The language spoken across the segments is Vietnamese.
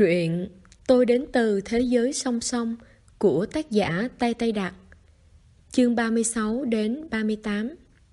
Truyện Tôi đến từ thế giới song song của tác giả Tây Tây Đạt. Chương 36 đến 38.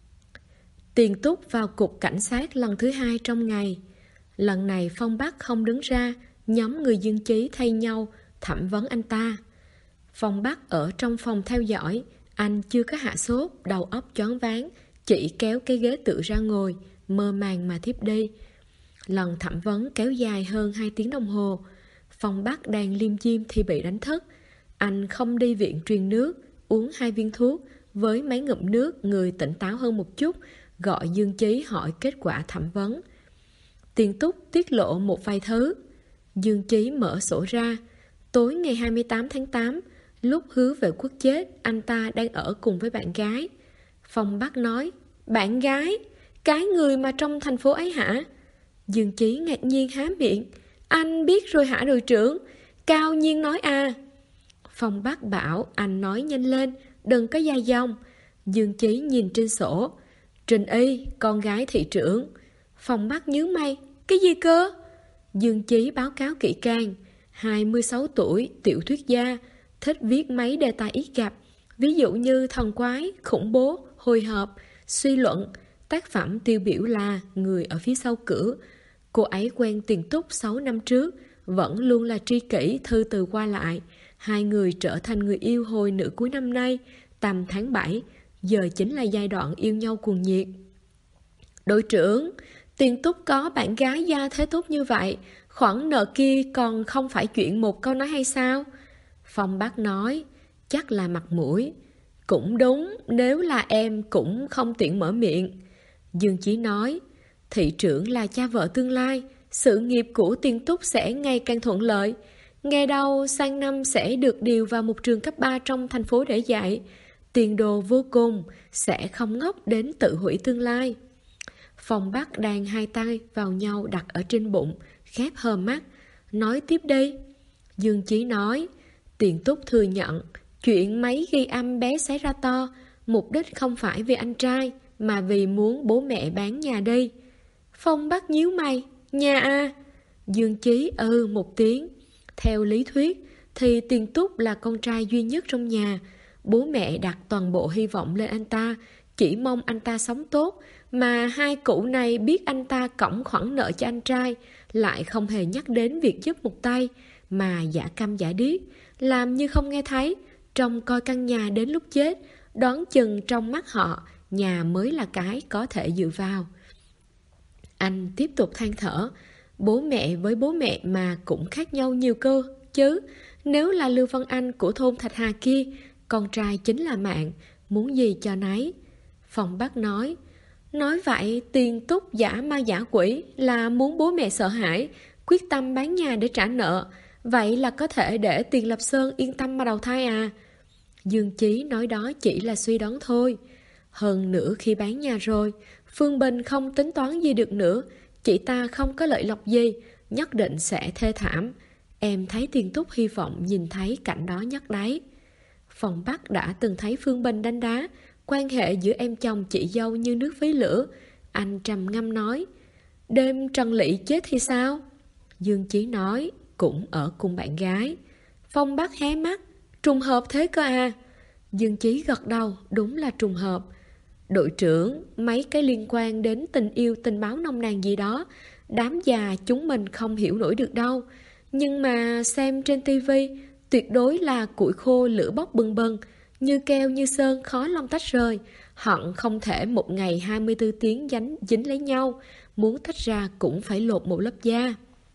Tiền Túc vào cục cảnh sát lần thứ 2 trong ngày. Lần này Phong Bắc không đứng ra, nhóm người Dương Chí thay nhau thẩm vấn anh ta. Phong Bắc ở trong phòng theo dõi, anh chưa có hạ sốt, đầu óc choáng váng, chỉ kéo cái ghế tựa ra ngồi, mơ màng mà thiếp đi. Lần thẩm vấn kéo dài hơn 2 tiếng đồng hồ. Phong Bắc đang liêm diêm thì bị đánh thức. Anh không đi viện truyền nước, uống 2 viên thuốc, với mấy ngụm nước người tỉnh táo hơn một chút, gọi Dương Chí hỏi kết quả thẩm vấn. Tiền Túc tiết lộ một vài thứ. Dương Chí mở sổ ra. Tối ngày 28 tháng 8, lúc Hứa Vệ Quốc chết, anh ta đang ở cùng với bạn gái. Phong Bắc nói, bạn gái? Cái người mà trong thành phố ấy hả? Dương Chí ngạc nhiên há miệng. Anh biết rồi hả đội trưởng? Cao Nhiên nói à. Phong Bắc bảo anh nói nhanh lên, đừng có dài dòng. Dương Chí nhìn trên sổ. Trình Y, con gái thị trưởng. Phong Bắc nhíu mày. Cái gì cơ? Dương Chí báo cáo kỹ càng. 26 tuổi, tiểu thuyết gia, thích viết mấy đề tài ít gặp, ví dụ như thần quái, khủng bố, hồi hộp, suy luận. Tác phẩm tiêu biểu là Người ở phía sau cửa. Cô ấy quen Tiền Túc 6 năm trước, vẫn luôn là tri kỷ, thư từ qua lại. Hai người trở thành người yêu hồi nửa cuối năm nay, tầm tháng 7, giờ chính là giai đoạn yêu nhau cuồng nhiệt. Đội trưởng, Tiền Túc có bạn gái gia thế tốt như vậy, khoản nợ kia còn không phải chuyện một câu nói hay sao? Phong Bắc nói, chắc là mặt mũi. Cũng đúng, nếu là em cũng không tiện mở miệng. Dương Chí nói, thị trưởng là cha vợ tương lai, sự nghiệp của Tiền Túc sẽ ngày càng thuận lợi. Nghe đâu sang năm sẽ được điều vào một trường cấp 3 trong thành phố để dạy. Tiền đồ vô cùng, sẽ không ngốc đến tự hủy tương lai. Phong Bắc đang hai tay vào nhau đặt ở trên bụng, khép hờ mắt. Nói tiếp đi. Dương Chí nói, Tiền Túc thừa nhận, chuyện máy ghi âm bé xé ra to, mục đích không phải vì anh trai, mà vì muốn bố mẹ bán nhà đi. Phong Bắc nhíu mày, nhà à? Dương Chí một tiếng. Theo lý thuyết thì Tiền Túc là con trai duy nhất trong nhà. Bố mẹ đặt toàn bộ hy vọng lên anh ta, chỉ mong anh ta sống tốt. Mà hai cụ này biết anh ta cõng khoản nợ cho anh trai, lại không hề nhắc đến việc giúp một tay, mà giả câm giả điếc, làm như không nghe thấy, trông coi căn nhà đến lúc chết. Đoán chừng trong mắt họ, nhà mới là cái có thể dựa vào. Anh tiếp tục than thở. Bố mẹ với bố mẹ mà cũng khác nhau nhiều cơ chứ. Nếu là Lưu Văn Anh của thôn Thạch Hà kia, con trai chính là mạng, muốn gì cho nấy. Phong Bắc nói vậy Tiền Túc giả ma giả quỷ là muốn bố mẹ sợ hãi, quyết tâm bán nhà để trả nợ. Vậy là có thể để Tiền Lập Sơn yên tâm mà đầu thai à? Dương Chí nói đó chỉ là suy đoán thôi. Hơn nữa khi bán nhà rồi, Phương Bình không tính toán gì được nữa. Chị ta không có lợi lộc gì, nhất định sẽ thê thảm. Em thấy Tiền Túc hy vọng nhìn thấy cảnh đó nhất đấy. Phong Bắc đã từng thấy Phương Bình đánh đá, quan hệ giữa em chồng chị dâu như nước với lửa. Anh trầm ngâm nói, đêm Trần Lị chết thì sao? Dương Chí nói, cũng ở cùng bạn gái. Phong Bắc hé mắt, trùng hợp thế cơ à? Dương Chí gật đầu, đúng là trùng hợp. Đội trưởng, mấy cái liên quan đến tình yêu tình báo nông nàn gì đó, đám già chúng mình không hiểu nổi được đâu. Nhưng mà xem trên tivi, tuyệt đối là củi khô lửa bốc bừng bừng, như keo như sơn khó lòng tách rời. Hận không thể một ngày 24 tiếng dính lấy nhau, muốn tách ra cũng phải lột một lớp da.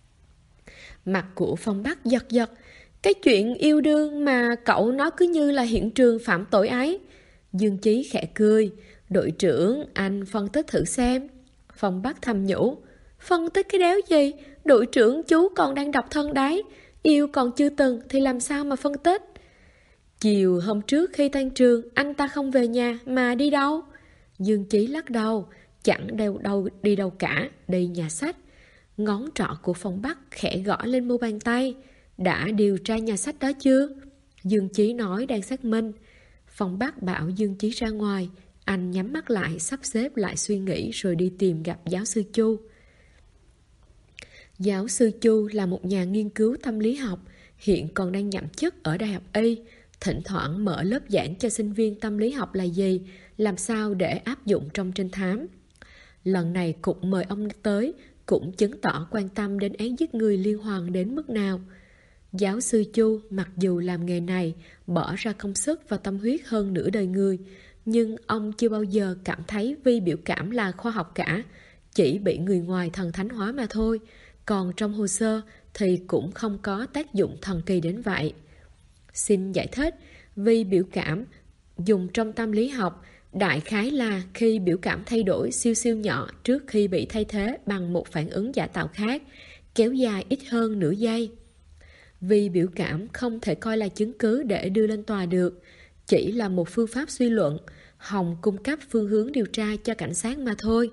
Mặt của Phong Bắc giật giật. Cái chuyện yêu đương mà cậu nói cứ như là hiện trường phạm tội ấy. Dương Chí khẽ cười. Đội trưởng, anh phân tích thử xem. Phong Bắc thầm nhủ. Phân tích cái đéo gì? Đội trưởng chú còn đang độc thân đấy. Yêu còn chưa từng thì làm sao mà phân tích? Chiều hôm trước khi tan trường, anh ta không về nhà mà đi đâu? Dương Chí lắc đầu. Chẳng đi đâu cả, đi nhà sách. Ngón trỏ của Phong Bắc khẽ gõ lên mu bàn tay. Đã điều tra nhà sách đó chưa? Dương Chí nói đang xác minh. Phong Bắc bảo Dương Chí ra ngoài. Anh nhắm mắt lại, sắp xếp lại suy nghĩ rồi đi tìm gặp giáo sư Chu. Giáo sư Chu là một nhà nghiên cứu tâm lý học, hiện còn đang nhậm chức ở Đại học Y. Thỉnh thoảng mở lớp giảng cho sinh viên tâm lý học là gì, làm sao để áp dụng trong trinh thám. Lần này cục mời ông tới cũng chứng tỏ quan tâm đến án giết người liên hoàn đến mức nào. Giáo sư Chu mặc dù làm nghề này, bỏ ra công sức và tâm huyết hơn nửa đời người, nhưng ông chưa bao giờ cảm thấy vi biểu cảm là khoa học cả, chỉ bị người ngoài thần thánh hóa mà thôi. Còn trong hồ sơ thì cũng không có tác dụng thần kỳ đến vậy. Xin giải thích, vi biểu cảm dùng trong tâm lý học đại khái là khi biểu cảm thay đổi siêu siêu nhỏ trước khi bị thay thế bằng một phản ứng giả tạo khác, kéo dài ít hơn nửa giây. Vi biểu cảm không thể coi là chứng cứ để đưa lên tòa được, chỉ là một phương pháp suy luận, hòng cung cấp phương hướng điều tra cho cảnh sát mà thôi.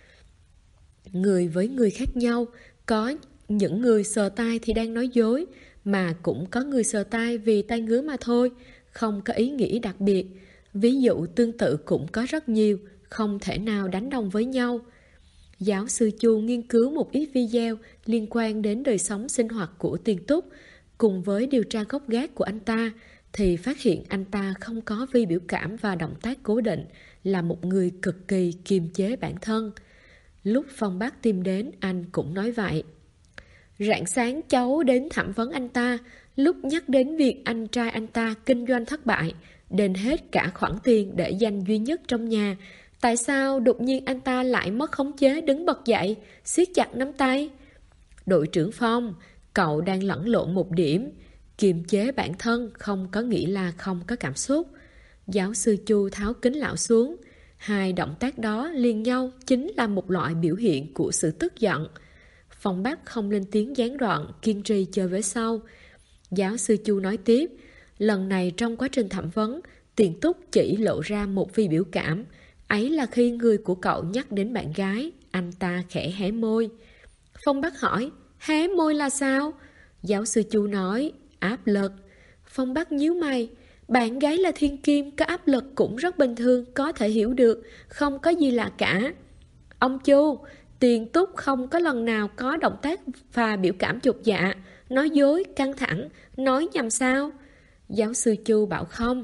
Người với người khác nhau, có những người sờ tai thì đang nói dối, mà cũng có người sờ tai vì tai ngứa mà thôi, không có ý nghĩa đặc biệt. Ví dụ tương tự cũng có rất nhiều, không thể nào đánh đồng với nhau. Giáo sư Chu nghiên cứu một ít video liên quan đến đời sống sinh hoạt của Tiền Túc, cùng với điều tra gốc gác của anh ta, thì phát hiện anh ta không có vi biểu cảm và động tác cố định, là một người cực kỳ kiềm chế bản thân. Lúc Phong Bắc tìm đến, anh cũng nói vậy. Rạng sáng cháu đến thẩm vấn anh ta, lúc nhắc đến việc anh trai anh ta kinh doanh thất bại, đền hết cả khoản tiền để dành duy nhất trong nhà, tại sao đột nhiên anh ta lại mất khống chế đứng bật dậy, siết chặt nắm tay? Đội trưởng Phong, cậu đang lẫn lộn một điểm. Kiềm chế bản thân không có nghĩa là không có cảm xúc. Giáo sư Chu tháo kính lão xuống. Hai động tác đó liền nhau chính là một loại biểu hiện của sự tức giận. Phong Bắc không lên tiếng gián đoạn, kiên trì chờ về sau. Giáo sư Chu nói tiếp, lần này trong quá trình thẩm vấn, Tiền Túc chỉ lộ ra một vi biểu cảm. Ấy là khi người của cậu nhắc đến bạn gái, anh ta khẽ hé môi. Phong Bắc hỏi, hé môi là sao? Giáo sư Chu nói, áp lực. Phong Bắc nhíu mày, bạn gái là thiên kim, có áp lực cũng rất bình thường, có thể hiểu được, không có gì lạ cả. Ông Chu, Tiền Túc không có lần nào có động tác và biểu cảm chột dạ, nói dối, căng thẳng, nói nhầm sao? Giáo sư Chu bảo không.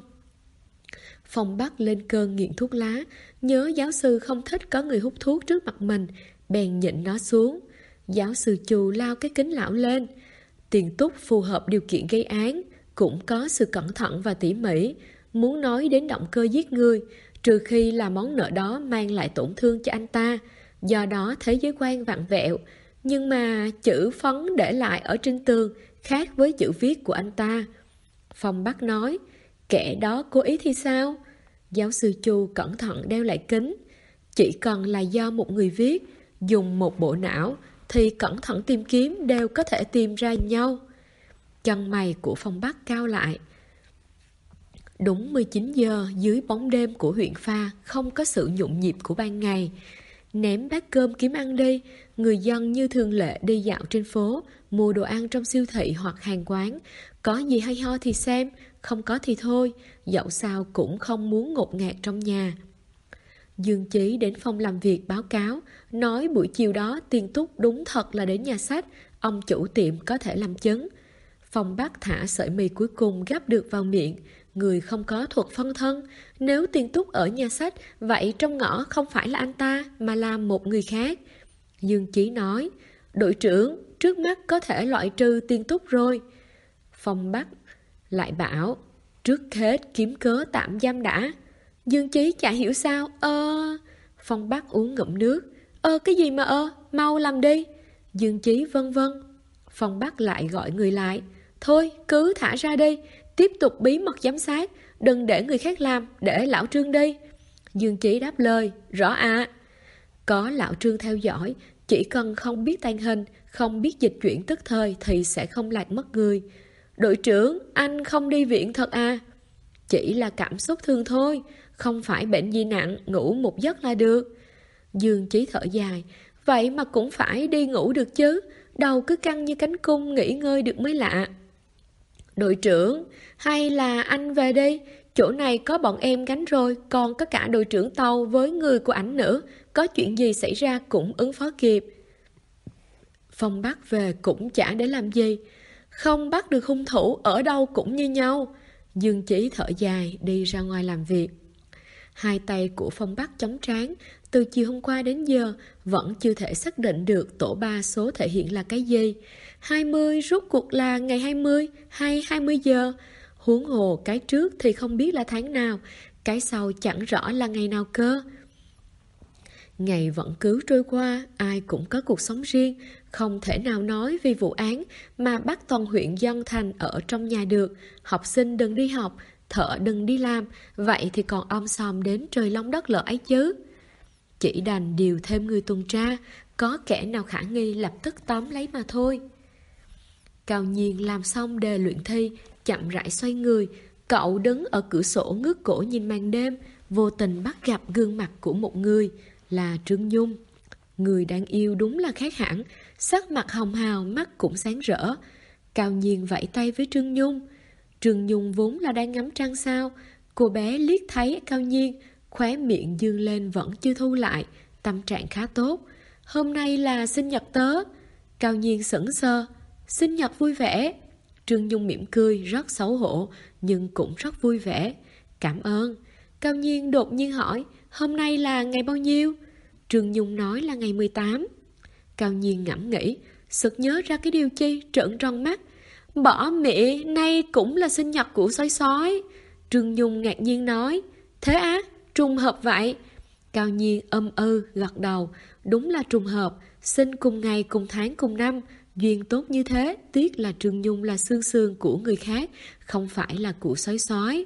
Phong Bắc lên cơn nghiện thuốc lá, nhớ giáo sư không thích có người hút thuốc trước mặt mình, bèn nhịn nó xuống. Giáo sư Chu lao cái kính lão lên. Tiền Túc phù hợp điều kiện gây án, cũng có sự cẩn thận và tỉ mỉ, muốn nói đến động cơ giết người, trừ khi là món nợ đó mang lại tổn thương cho anh ta, do đó thế giới quan vặn vẹo. Nhưng mà chữ phấn để lại ở trên tường khác với chữ viết của anh ta. Phong Bắc nói, kẻ đó cố ý thì sao? Giáo sư Chu cẩn thận đeo lại kính. Chỉ cần là do một người viết, dùng một bộ não, thì cẩn thận tìm kiếm đều có thể tìm ra nhau. Chân mày của Phong Bắc cao lại. Đúng 19 giờ, dưới bóng đêm của huyện Pha, không có sự nhộn nhịp của ban ngày. Ném bát cơm kiếm ăn đi, người dân như thường lệ đi dạo trên phố, mua đồ ăn trong siêu thị hoặc hàng quán. Có gì hay ho thì xem, không có thì thôi, dẫu sao cũng không muốn ngột ngạt trong nhà. Dương Chí đến phòng làm việc báo cáo, nói buổi chiều đó Tiền Túc đúng thật là đến nhà sách, ông chủ tiệm có thể làm chứng. Phong Bắc thả sợi mì cuối cùng gắp được vào miệng, người không có thuật phân thân. Nếu Tiền Túc ở nhà sách, vậy trong ngõ không phải là anh ta, mà là một người khác. Dương Chí nói, đội trưởng, trước mắt có thể loại trừ Tiền Túc rồi. Phong Bắc lại bảo, trước hết kiếm cớ tạm giam đã. Dương Chí chả hiểu sao, Phong Bắc uống ngụm nước. Cái gì mà mau làm đi. Dương Chí vân vân. Phong Bắc lại gọi người lại. Thôi, cứ thả ra đi, tiếp tục bí mật giám sát, đừng để người khác làm, để lão Trương đi. Dương Chí đáp lời, rõ ạ. Có lão Trương theo dõi, chỉ cần không biết tàng hình, không biết dịch chuyển tức thời thì sẽ không lạc mất người. Đội trưởng, anh không đi viện thật à? Chỉ là cảm xúc thường thôi, không phải bệnh gì nặng, ngủ một giấc là được. Dương Chí thở dài, vậy mà cũng phải đi ngủ được chứ, đầu cứ căng như cánh cung, nghỉ ngơi được mới lạ. Đội trưởng, hay là anh về đi, chỗ này có bọn em gánh rồi, còn có cả đội trưởng tàu với người của ảnh nữa, có chuyện gì xảy ra cũng ứng phó kịp. Phong bắt về cũng chả để làm gì. Không bắt được hung thủ ở đâu cũng như nhau. Dương Chí thở dài đi ra ngoài làm việc. Hai tay của Phong Bắc chống trán, từ chiều hôm qua đến giờ vẫn chưa thể xác định được tổ 3 số thể hiện là cái gì. 20 rốt cuộc là ngày 20 hay 20 giờ. Huống hồ cái trước thì không biết là tháng nào, cái sau chẳng rõ là ngày nào cơ. Ngày vẫn cứ trôi qua, ai cũng có cuộc sống riêng, không thể nào nói vì vụ án mà bắt toàn huyện dân thành ở trong nhà được. Học sinh đừng đi học, thợ đừng đi làm, vậy thì còn om sòm đến trời long đất lở ấy chứ. Chỉ đành điều thêm người tuần tra, có kẻ nào khả nghi lập tức tóm lấy mà thôi. Cao Nhiên làm xong đề luyện thi, chậm rãi xoay người. Cậu đứng ở cửa sổ ngước cổ nhìn màn đêm, vô tình bắt gặp gương mặt của một người, là Trương Nhung. Người đáng yêu đúng là khác hẳn, sắc mặt hồng hào, mắt cũng sáng rỡ. Cao Nhiên vẫy tay với Trương Nhung. Trương Nhung vốn là đang ngắm trăng sao. Cô bé liếc thấy Cao Nhiên, khóe miệng dương lên vẫn chưa thu lại, tâm trạng khá tốt. Hôm nay là sinh nhật tớ. Cao Nhiên sững sờ. Sinh nhật vui vẻ. Trương Nhung mỉm cười, rất xấu hổ, nhưng cũng rất vui vẻ. Cảm ơn. Cao Nhiên đột nhiên hỏi, hôm nay là ngày bao nhiêu? Trương Nhung nói là ngày 18. Cao Nhiên ngẫm nghĩ, sực nhớ ra cái điều chi, trợn tròn mắt. Bỏ mẹ, nay cũng là sinh nhật của sói sói. Trương Nhung ngạc nhiên nói, thế á, trùng hợp vậy. Cao Nhiên gật đầu, đúng là trùng hợp, sinh cùng ngày cùng tháng cùng năm, duyên tốt như thế. Tiếc là Trương Nhung là xương xương của người khác, không phải là của sói sói.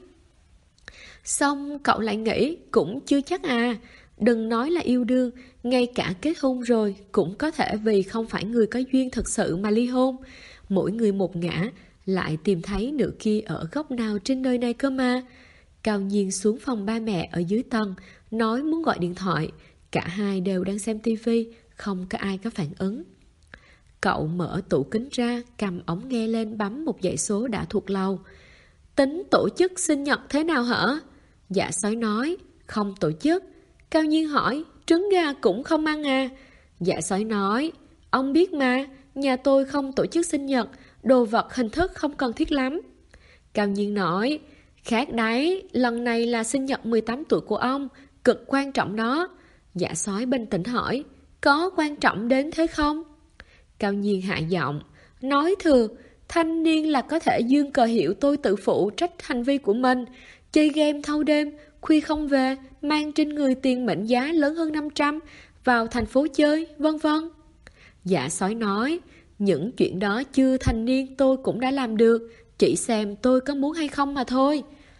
Xong cậu lại nghĩ cũng chưa chắc à. Đừng nói là yêu đương, ngay cả kết hôn rồi cũng có thể vì không phải người có duyên thật sự mà ly hôn. Mỗi người một ngã, lại tìm thấy nửa kia ở góc nào trên đời này cơ mà. Cao Nhiên xuống phòng ba mẹ ở dưới tầng, nói muốn gọi điện thoại. Cả hai đều đang xem tivi, không có ai có phản ứng. Cậu mở tủ kính ra, cầm ống nghe lên bấm một dãy số đã thuộc lâu. Tính tổ chức sinh nhật thế nào hả? Dạ sói nói, không tổ chức. Cao Nhiên hỏi, trứng gà cũng không ăn à? Dạ sói nói, ông biết mà, nhà tôi không tổ chức sinh nhật, đồ vật hình thức không cần thiết lắm. Cao Nhiên nói, khác đấy, lần này là sinh nhật 18 tuổi của ông, cực quan trọng đó. Dạ sói bình tĩnh hỏi, có quan trọng đến thế không? Cao Nhiên hạ giọng, nói thừa, thanh niên là có thể dương cờ hiệu tôi tự phụ trách hành vi của mình. Chơi game thâu đêm, khuya không về, mang trên người tiền mệnh giá lớn hơn 500, vào thành phố chơi, vân vân. Dạ sói nói, những chuyện đó chưa thành niên tôi cũng đã làm được, chỉ xem tôi có muốn hay không mà thôi.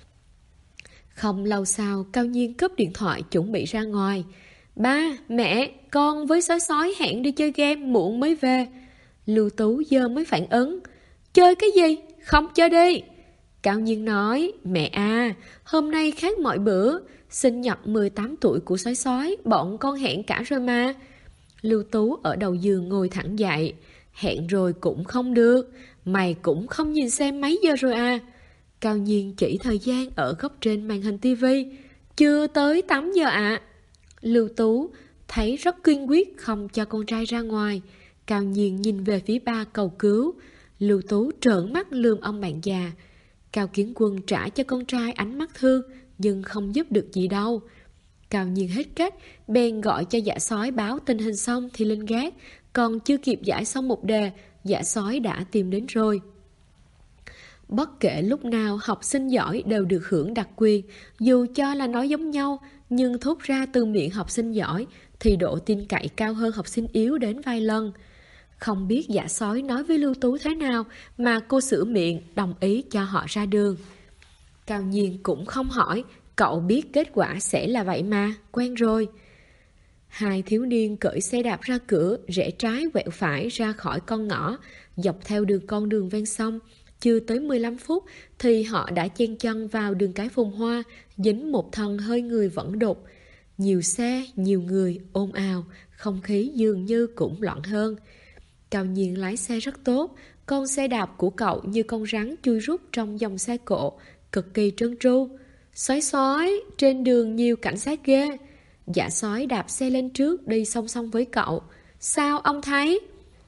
Không lâu sau, Cao Nhiên cúp điện thoại chuẩn bị ra ngoài. Ba, mẹ, con với sói sói hẹn đi chơi game, muộn mới về. Lưu Tú giờ mới phản ứng. Chơi cái gì? Không chơi đi. Cao Nhiên nói, mẹ à, hôm nay khác mọi bữa, sinh nhật 18 tuổi của sói sói, bọn con hẹn cả rồi mà. Lưu Tú ở đầu giường ngồi thẳng dậy. Hẹn rồi cũng không được, mày cũng không nhìn xem mấy giờ rồi à? Cao Nhiên chỉ thời gian ở góc trên màn hình tivi. Chưa tới 8 giờ ạ. Lưu Tú thấy rất kiên quyết không cho con trai ra ngoài. Cao Nhiên nhìn về phía ba cầu cứu. Lưu Tú trợn mắt lườm ông bạn già. Cao Kiến Quân trả cho con trai ánh mắt thương, nhưng không giúp được gì đâu. Cao Nhiên hết cách, bèn gọi cho Dạ Sói báo tình hình xong thì lên gác. Còn chưa kịp giải xong một đề, Dạ Sói đã tìm đến rồi. Bất kể lúc nào học sinh giỏi đều được hưởng đặc quyền. Dù cho là nói giống nhau, nhưng thốt ra từ miệng học sinh giỏi thì độ tin cậy cao hơn học sinh yếu đến vài lần. Không biết Dạ Sói nói với Lưu Tú thế nào mà cô sửa miệng đồng ý cho họ ra đường. Cao Nhiên cũng không hỏi, cậu biết kết quả sẽ là vậy mà, quen rồi. Hai thiếu niên cởi xe đạp ra cửa, rẽ trái quẹo phải ra khỏi con ngõ, dọc theo con đường ven sông. Chưa tới 15 phút thì họ đã chen chân vào đường cái Phồn Hoa, dính một thân hơi người vẫn đục. Nhiều xe, nhiều người, ồn ào, không khí dường như cũng loạn hơn. Cao Nhiên lái xe rất tốt, con xe đạp của cậu như con rắn chui rút trong dòng xe cộ, cực kỳ trơn tru. Sói sói, trên đường nhiều cảnh sát ghê. Dạ Sói đạp xe lên trước đi song song với cậu. Sao ông thấy?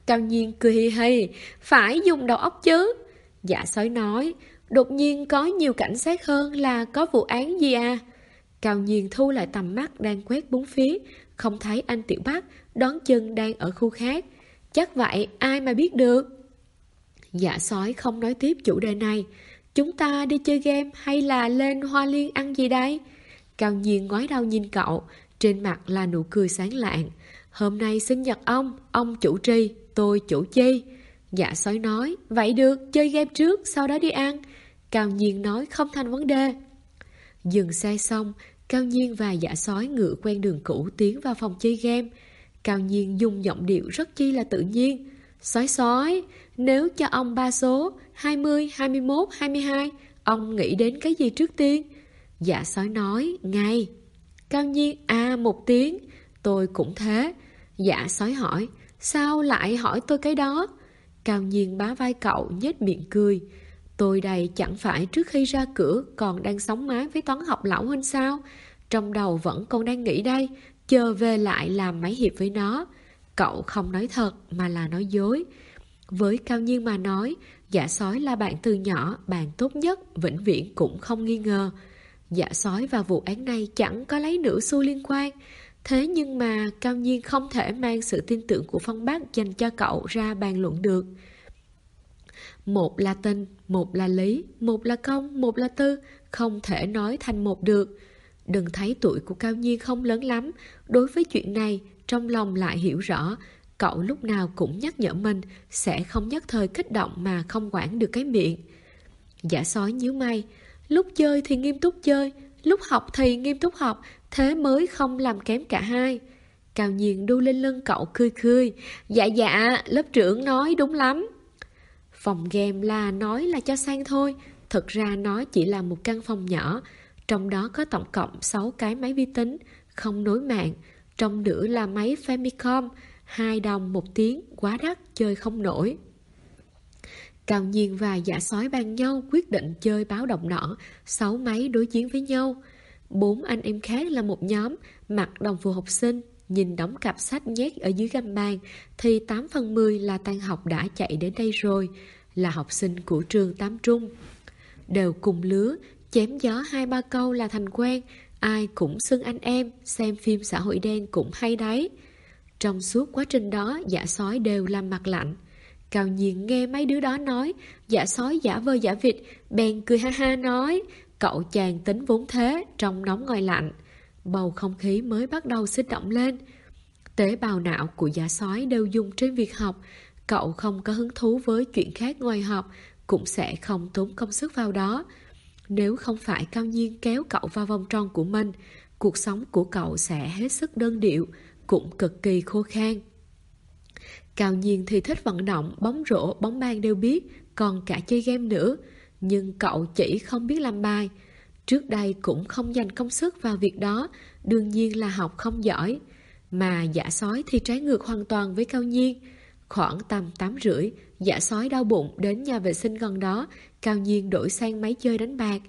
Cao Nhiên cười hì hì, phải dùng đầu óc chứ. Dạ sói nói, đột nhiên có nhiều cảnh sát hơn là có vụ án gì à? Cao Nhiên thu lại tầm mắt đang quét bốn phía, không thấy anh Tiểu Bắc, đón chân đang ở khu khác. Chắc vậy, ai mà biết được. Dạ sói không nói tiếp chủ đề này. Chúng ta đi chơi game hay là lên Hoa Liên ăn gì đây? Cao Nhiên ngoái đầu nhìn cậu, trên mặt là nụ cười sáng lạng. Hôm nay sinh nhật ông chủ trì, tôi chủ chi. Dạ sói nói, vậy được, chơi game trước, sau đó đi ăn. Cao Nhiên nói không thành vấn đề. Dừng xe xong, Cao Nhiên và dạ sói ngựa quen đường cũ tiến vào phòng chơi game. Cao Nhiên dùng giọng điệu rất chi là tự nhiên. Sói sói, nếu cho ông 3 số 20, 21, 22, ông nghĩ đến cái gì trước tiên? Dạ sói nói, ngày. Cao Nhiên, à 1 tiếng. Tôi cũng thế. Dạ sói hỏi, sao lại hỏi tôi cái đó? Cao Nhiên bá vai cậu nhếch miệng cười. Tôi đây chẳng phải trước khi ra cửa còn đang sống mái với toán học lão huynh sao? Trong đầu vẫn còn đang nghĩ đây, chờ về lại làm mấy hiệp với nó. Cậu không nói thật mà là nói dối. Với Cao Nhiên mà nói, dạ sói là bạn từ nhỏ, bạn tốt nhất, vĩnh viễn cũng không nghi ngờ. Dạ sói và vụ án này chẳng có lấy nửa xu liên quan. Thế nhưng mà Cao Nhiên không thể mang sự tin tưởng của Phong Bắc dành cho cậu ra bàn luận được. Một là tình, một là lý, một là công, một là tư, không thể nói thành một được. Đừng thấy tuổi của Cao Nhiên không lớn lắm, đối với chuyện này, trong lòng lại hiểu rõ. Cậu lúc nào cũng nhắc nhở mình, sẽ không nhất thời kích động mà không quản được cái miệng. Dạ sói nhíu mày, lúc chơi thì nghiêm túc chơi, lúc học thì nghiêm túc học, thế mới không làm kém cả hai. Cao Nhiên đu lên lưng cậu cười cười, dạ dạ, lớp trưởng nói đúng lắm. Phòng game là nói là cho sang thôi, thực ra nó chỉ là một căn phòng nhỏ, trong đó có tổng cộng 6 cái máy vi tính, không nối mạng, trong nữa là máy Famicom, 2 đồng 1 tiếng, quá đắt, chơi không nổi. Cao Nhiên và dạ sói bàn nhau quyết định chơi báo động đỏ, 6 máy đối chiến với nhau. 4 anh em khác là một nhóm, mặc đồng phục học sinh, nhìn đống cặp sách nhét ở dưới gầm bàn, thì 8 phần 10 là tan học đã chạy đến đây rồi, là học sinh của trường Tám Trung. Đều cùng lứa, chém gió 2-3 câu là thành quen, ai cũng xưng anh em, xem phim xã hội đen cũng hay đấy. Trong suốt quá trình đó, dạ sói đều làm mặt lạnh. Cao Nhiên nghe mấy đứa đó nói, dạ sói giả vờ giả vịt, bèn cười ha ha nói, cậu chàng tính vốn thế, trong nóng ngoài lạnh. Bầu không khí mới bắt đầu sinh động lên. Tế bào não của dạ sói đều dùng trên việc học, cậu không có hứng thú với chuyện khác ngoài học, cũng sẽ không tốn công sức vào đó. Nếu không phải Cao Nhiên kéo cậu vào vòng tròn của mình, cuộc sống của cậu sẽ hết sức đơn điệu, cũng cực kỳ khô khan. Cao Nhiên thì thích vận động, bóng rổ, bóng bàn đều biết, còn cả chơi game nữa. Nhưng cậu chỉ không biết làm bài. Trước đây cũng không dành công sức vào việc đó, đương nhiên là học không giỏi. Mà dạ sói thì trái ngược hoàn toàn với Cao Nhiên. Khoảng tầm 8h30, dạ sói đau bụng đến nhà vệ sinh gần đó, Cao Nhiên đổi sang máy chơi đánh bạc.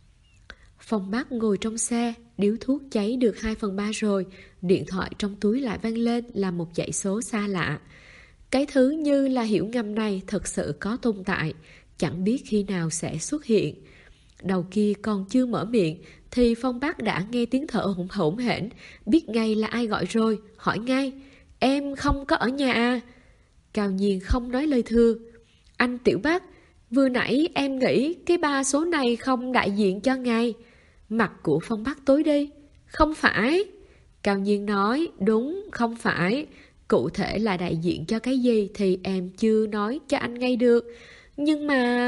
Phong Bắc ngồi trong xe, điếu thuốc cháy được 2/3 rồi, điện thoại trong túi lại vang lên là một dãy số xa lạ. Cái thứ như là hiểu ngầm này thật sự có tồn tại, chẳng biết khi nào sẽ xuất hiện. Đầu kia còn chưa mở miệng thì Phong Bắc đã nghe tiếng thở hổn hổn hển, biết ngay là ai gọi rồi, hỏi ngay, em không có ở nhà à? Cao Nhiên không nói lời thưa. Anh Tiểu Bắc, vừa nãy em nghĩ cái 3 số này không đại diện cho ngài. Mặt của Phong Bắc tối đi. Không phải. Cao Nhiên nói, đúng, không phải. Cụ thể là đại diện cho cái gì thì em chưa nói cho anh ngay được. Nhưng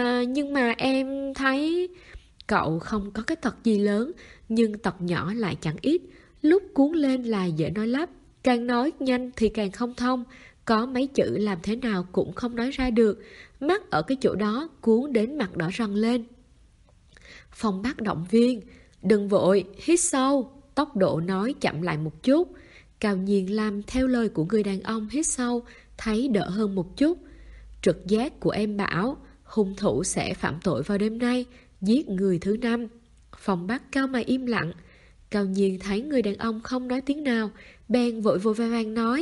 mà em thấy... Cậu không có cái tật gì lớn, nhưng tật nhỏ lại chẳng ít. Lúc cuốn lên là dễ nói lắp, càng nói nhanh thì càng không thông. Có mấy chữ làm thế nào cũng không nói ra được. Mắt ở cái chỗ đó cuốn đến mặt đỏ rần lên. Phong Bắc động viên, đừng vội, hít sâu. Tốc độ nói chậm lại một chút. Cao Nhiên làm theo lời của người đàn ông, hít sâu, thấy đỡ hơn một chút. Trực giác của em bảo hung thủ sẽ phạm tội vào đêm nay, giết người thứ 5. Phong Bắc cao mày im lặng. Cao Nhiên thấy người đàn ông không nói tiếng nào, bèn vội vàng nói,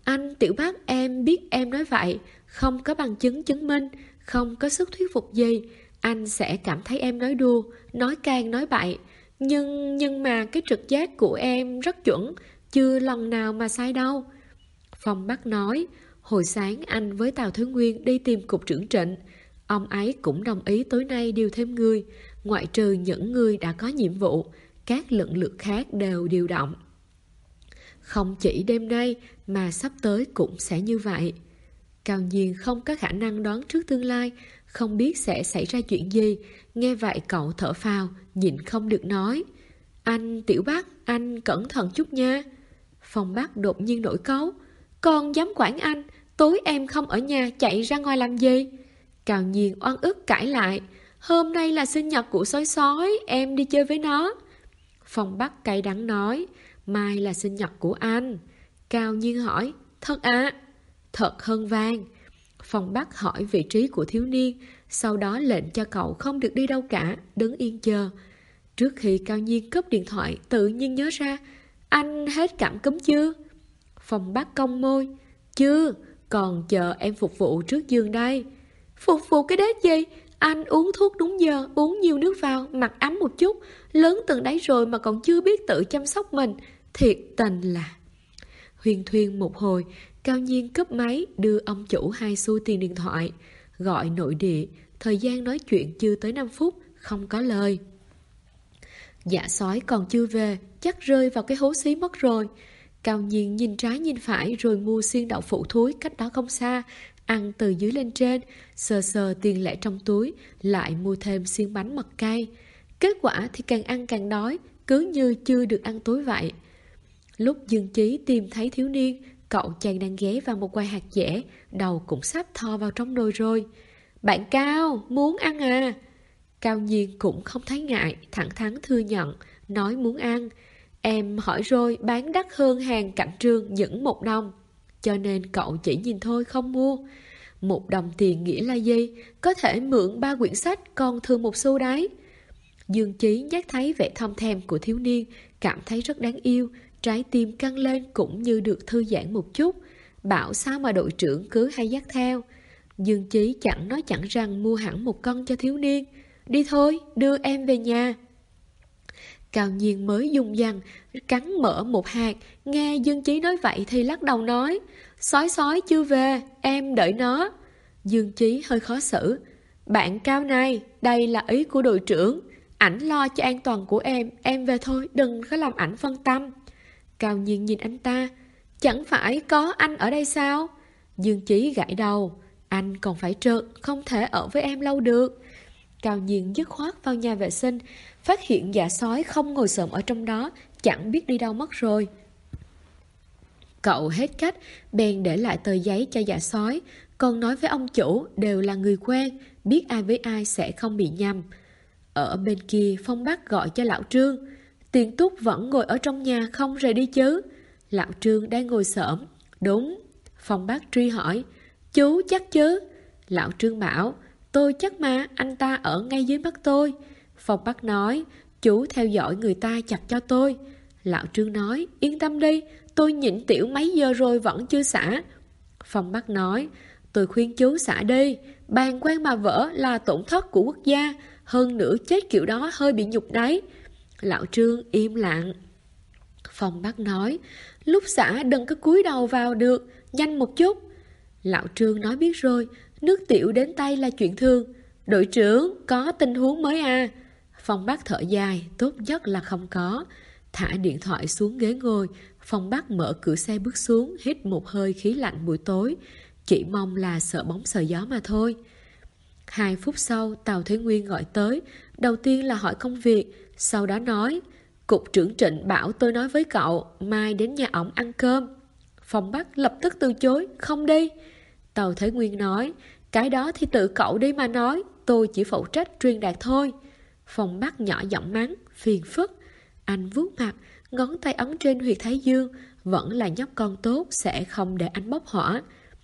Anh Tiểu Bắc, em biết em nói vậy, không có bằng chứng chứng minh, không có sức thuyết phục gì. Anh sẽ cảm thấy em nói đùa, nói càng nói bậy. Nhưng mà cái trực giác của em rất chuẩn, chưa lần nào mà sai đâu. Phong Bắc nói, hồi sáng anh với Tào Thứ Nguyên đi tìm cục trưởng Trịnh. Ông ấy cũng đồng ý tối nay điều thêm người, ngoại trừ những người đã có nhiệm vụ, các lực lượng khác đều điều động. Không chỉ đêm nay mà sắp tới cũng sẽ như vậy. Cao Nhiên không có khả năng đoán trước tương lai, không biết sẽ xảy ra chuyện gì. Nghe vậy cậu thở phào, nhịn không được nói, anh Tiểu Bắc, anh cẩn thận chút nha. Phong Bắc đột nhiên nổi cáu, con dám quản anh, tối em không ở nhà chạy ra ngoài làm gì? Cao Nhiên oan ức cãi lại, hôm nay là sinh nhật của sói sói, em đi chơi với nó. Phong Bắc cay đắng nói, mai là sinh nhật của anh. Cao Nhiên hỏi, thật ạ? Thật hơn vang. Phong Bắc hỏi vị trí của thiếu niên, sau đó lệnh cho cậu không được đi đâu cả, đứng yên chờ. Trước khi Cao Nhiên cúp điện thoại, tự nhiên nhớ ra, anh hết cảm cúm chưa? Phong Bắc cong môi, chưa, còn chờ em phục vụ trước giường đây. Phục vụ cái đết gì? Anh uống thuốc đúng giờ, uống nhiều nước vào, mặc ấm một chút. Lớn từng đấy rồi mà còn chưa biết tự chăm sóc mình, thiệt tình là... Huyền thuyên một hồi, Cao Nhiên cúp máy đưa ông chủ 2 xu tiền điện thoại. Gọi nội địa, thời gian nói chuyện chưa tới 5 phút, không có lời. Dạ sói còn chưa về, chắc rơi vào cái hố xí mất rồi. Cao Nhiên nhìn trái nhìn phải rồi mua xiên đậu phụ thúi cách đó không xa, ăn từ dưới lên trên, sờ sờ tiền lẻ trong túi, lại mua thêm xiên bánh mật cay. Kết quả thì càng ăn càng đói, cứ như chưa được ăn tối vậy. Lúc Dương Chí tìm thấy thiếu niên, cậu chàng đang ghé vào một quầy hạt dẻ, đầu cũng sắp thò vào trong nồi rồi. Bạn Cao, muốn ăn à? Cao Nhiên cũng không thấy ngại, thẳng thắn thừa nhận, nói muốn ăn. Em hỏi rồi, bán đắt hơn hàng cạnh trường những 1 đồng. Cho nên cậu chỉ nhìn thôi không mua. 1 đồng tiền nghĩa là gì? Có thể mượn 3 quyển sách, còn thừa 1 xu đấy. Dương Chí nhắc thấy vẻ thâm thèm của thiếu niên, cảm thấy rất đáng yêu, trái tim căng lên cũng như được thư giãn một chút. Bảo sao mà đội trưởng cứ hay dắt theo. Dương Chí chẳng nói chẳng rằng mua hẳn 1 con cho thiếu niên. Đi thôi, đưa em về nhà. Cao Nhiên mới dùng dằng cắn mở một hạt, nghe Dương Chí nói vậy thì lắc đầu nói, sói sói chưa về, em đợi nó. Dương Chí hơi khó xử, bạn Cao này, đây là ý của đội trưởng, ảnh lo cho an toàn của em về thôi, đừng có làm ảnh phân tâm. Cao Nhiên nhìn anh ta, chẳng phải có anh ở đây sao? Dương Chí gãi đầu, anh còn phải trượt, không thể ở với em lâu được. Cao Nhiên dứt khoát vào nhà vệ sinh, phát hiện dạ sói không ngồi xổm ở trong đó, chẳng biết đi đâu mất rồi. Cậu hết cách, bèn để lại tờ giấy cho dạ sói, còn nói với ông chủ đều là người quen, biết ai với ai sẽ không bị nhầm. Ở bên kia, Phong Bắc gọi cho lão Trương. Tiền Túc vẫn ngồi ở trong nhà không rời đi chứ? Lão Trương đang ngồi xổm. Đúng. Phong Bắc truy hỏi, chú chắc chứ? Lão Trương bảo, tôi chắc mà, anh ta ở ngay dưới mắt tôi. Phong Bắc nói, chú theo dõi người ta chặt cho tôi. Lão Trương nói, yên tâm đi, tôi nhịn tiểu mấy giờ rồi vẫn chưa xả. Phong Bắc nói, tôi khuyên chú xả đi, bàng quan mà vỡ là tổn thất của quốc gia, hơn nữa chết kiểu đó hơi bị nhục đấy. Lão Trương im lặng. Phong Bắc nói, lúc xả đừng có cúi đầu vào được, nhanh một chút. Lão Trương nói biết rồi, nước tiểu đến tay là chuyện thường. Đội trưởng, có tình huống mới à? Phong Bắc thở dài, tốt nhất là không có. Thả điện thoại xuống ghế ngồi, Phong Bắc mở cửa xe bước xuống, hít một hơi khí lạnh buổi tối. Chỉ mong là sợ bóng sợ gió mà thôi. 2 phút sau, Tào Thế Nguyên gọi tới. Đầu tiên là hỏi công việc, sau đó nói, cục trưởng Trịnh bảo tôi nói với cậu, mai đến nhà ổng ăn cơm. Phong Bắc lập tức từ chối, không đi. Tào Thế Nguyên nói, cái đó thì tự cậu đi mà nói, tôi chỉ phụ trách truyền đạt thôi. Phong Bắc nhỏ giọng mắng, phiền phức. Anh vuốt mặt, ngón tay ấn trên huyệt thái dương, vẫn là nhóc con tốt, sẽ không để anh bốc hỏa.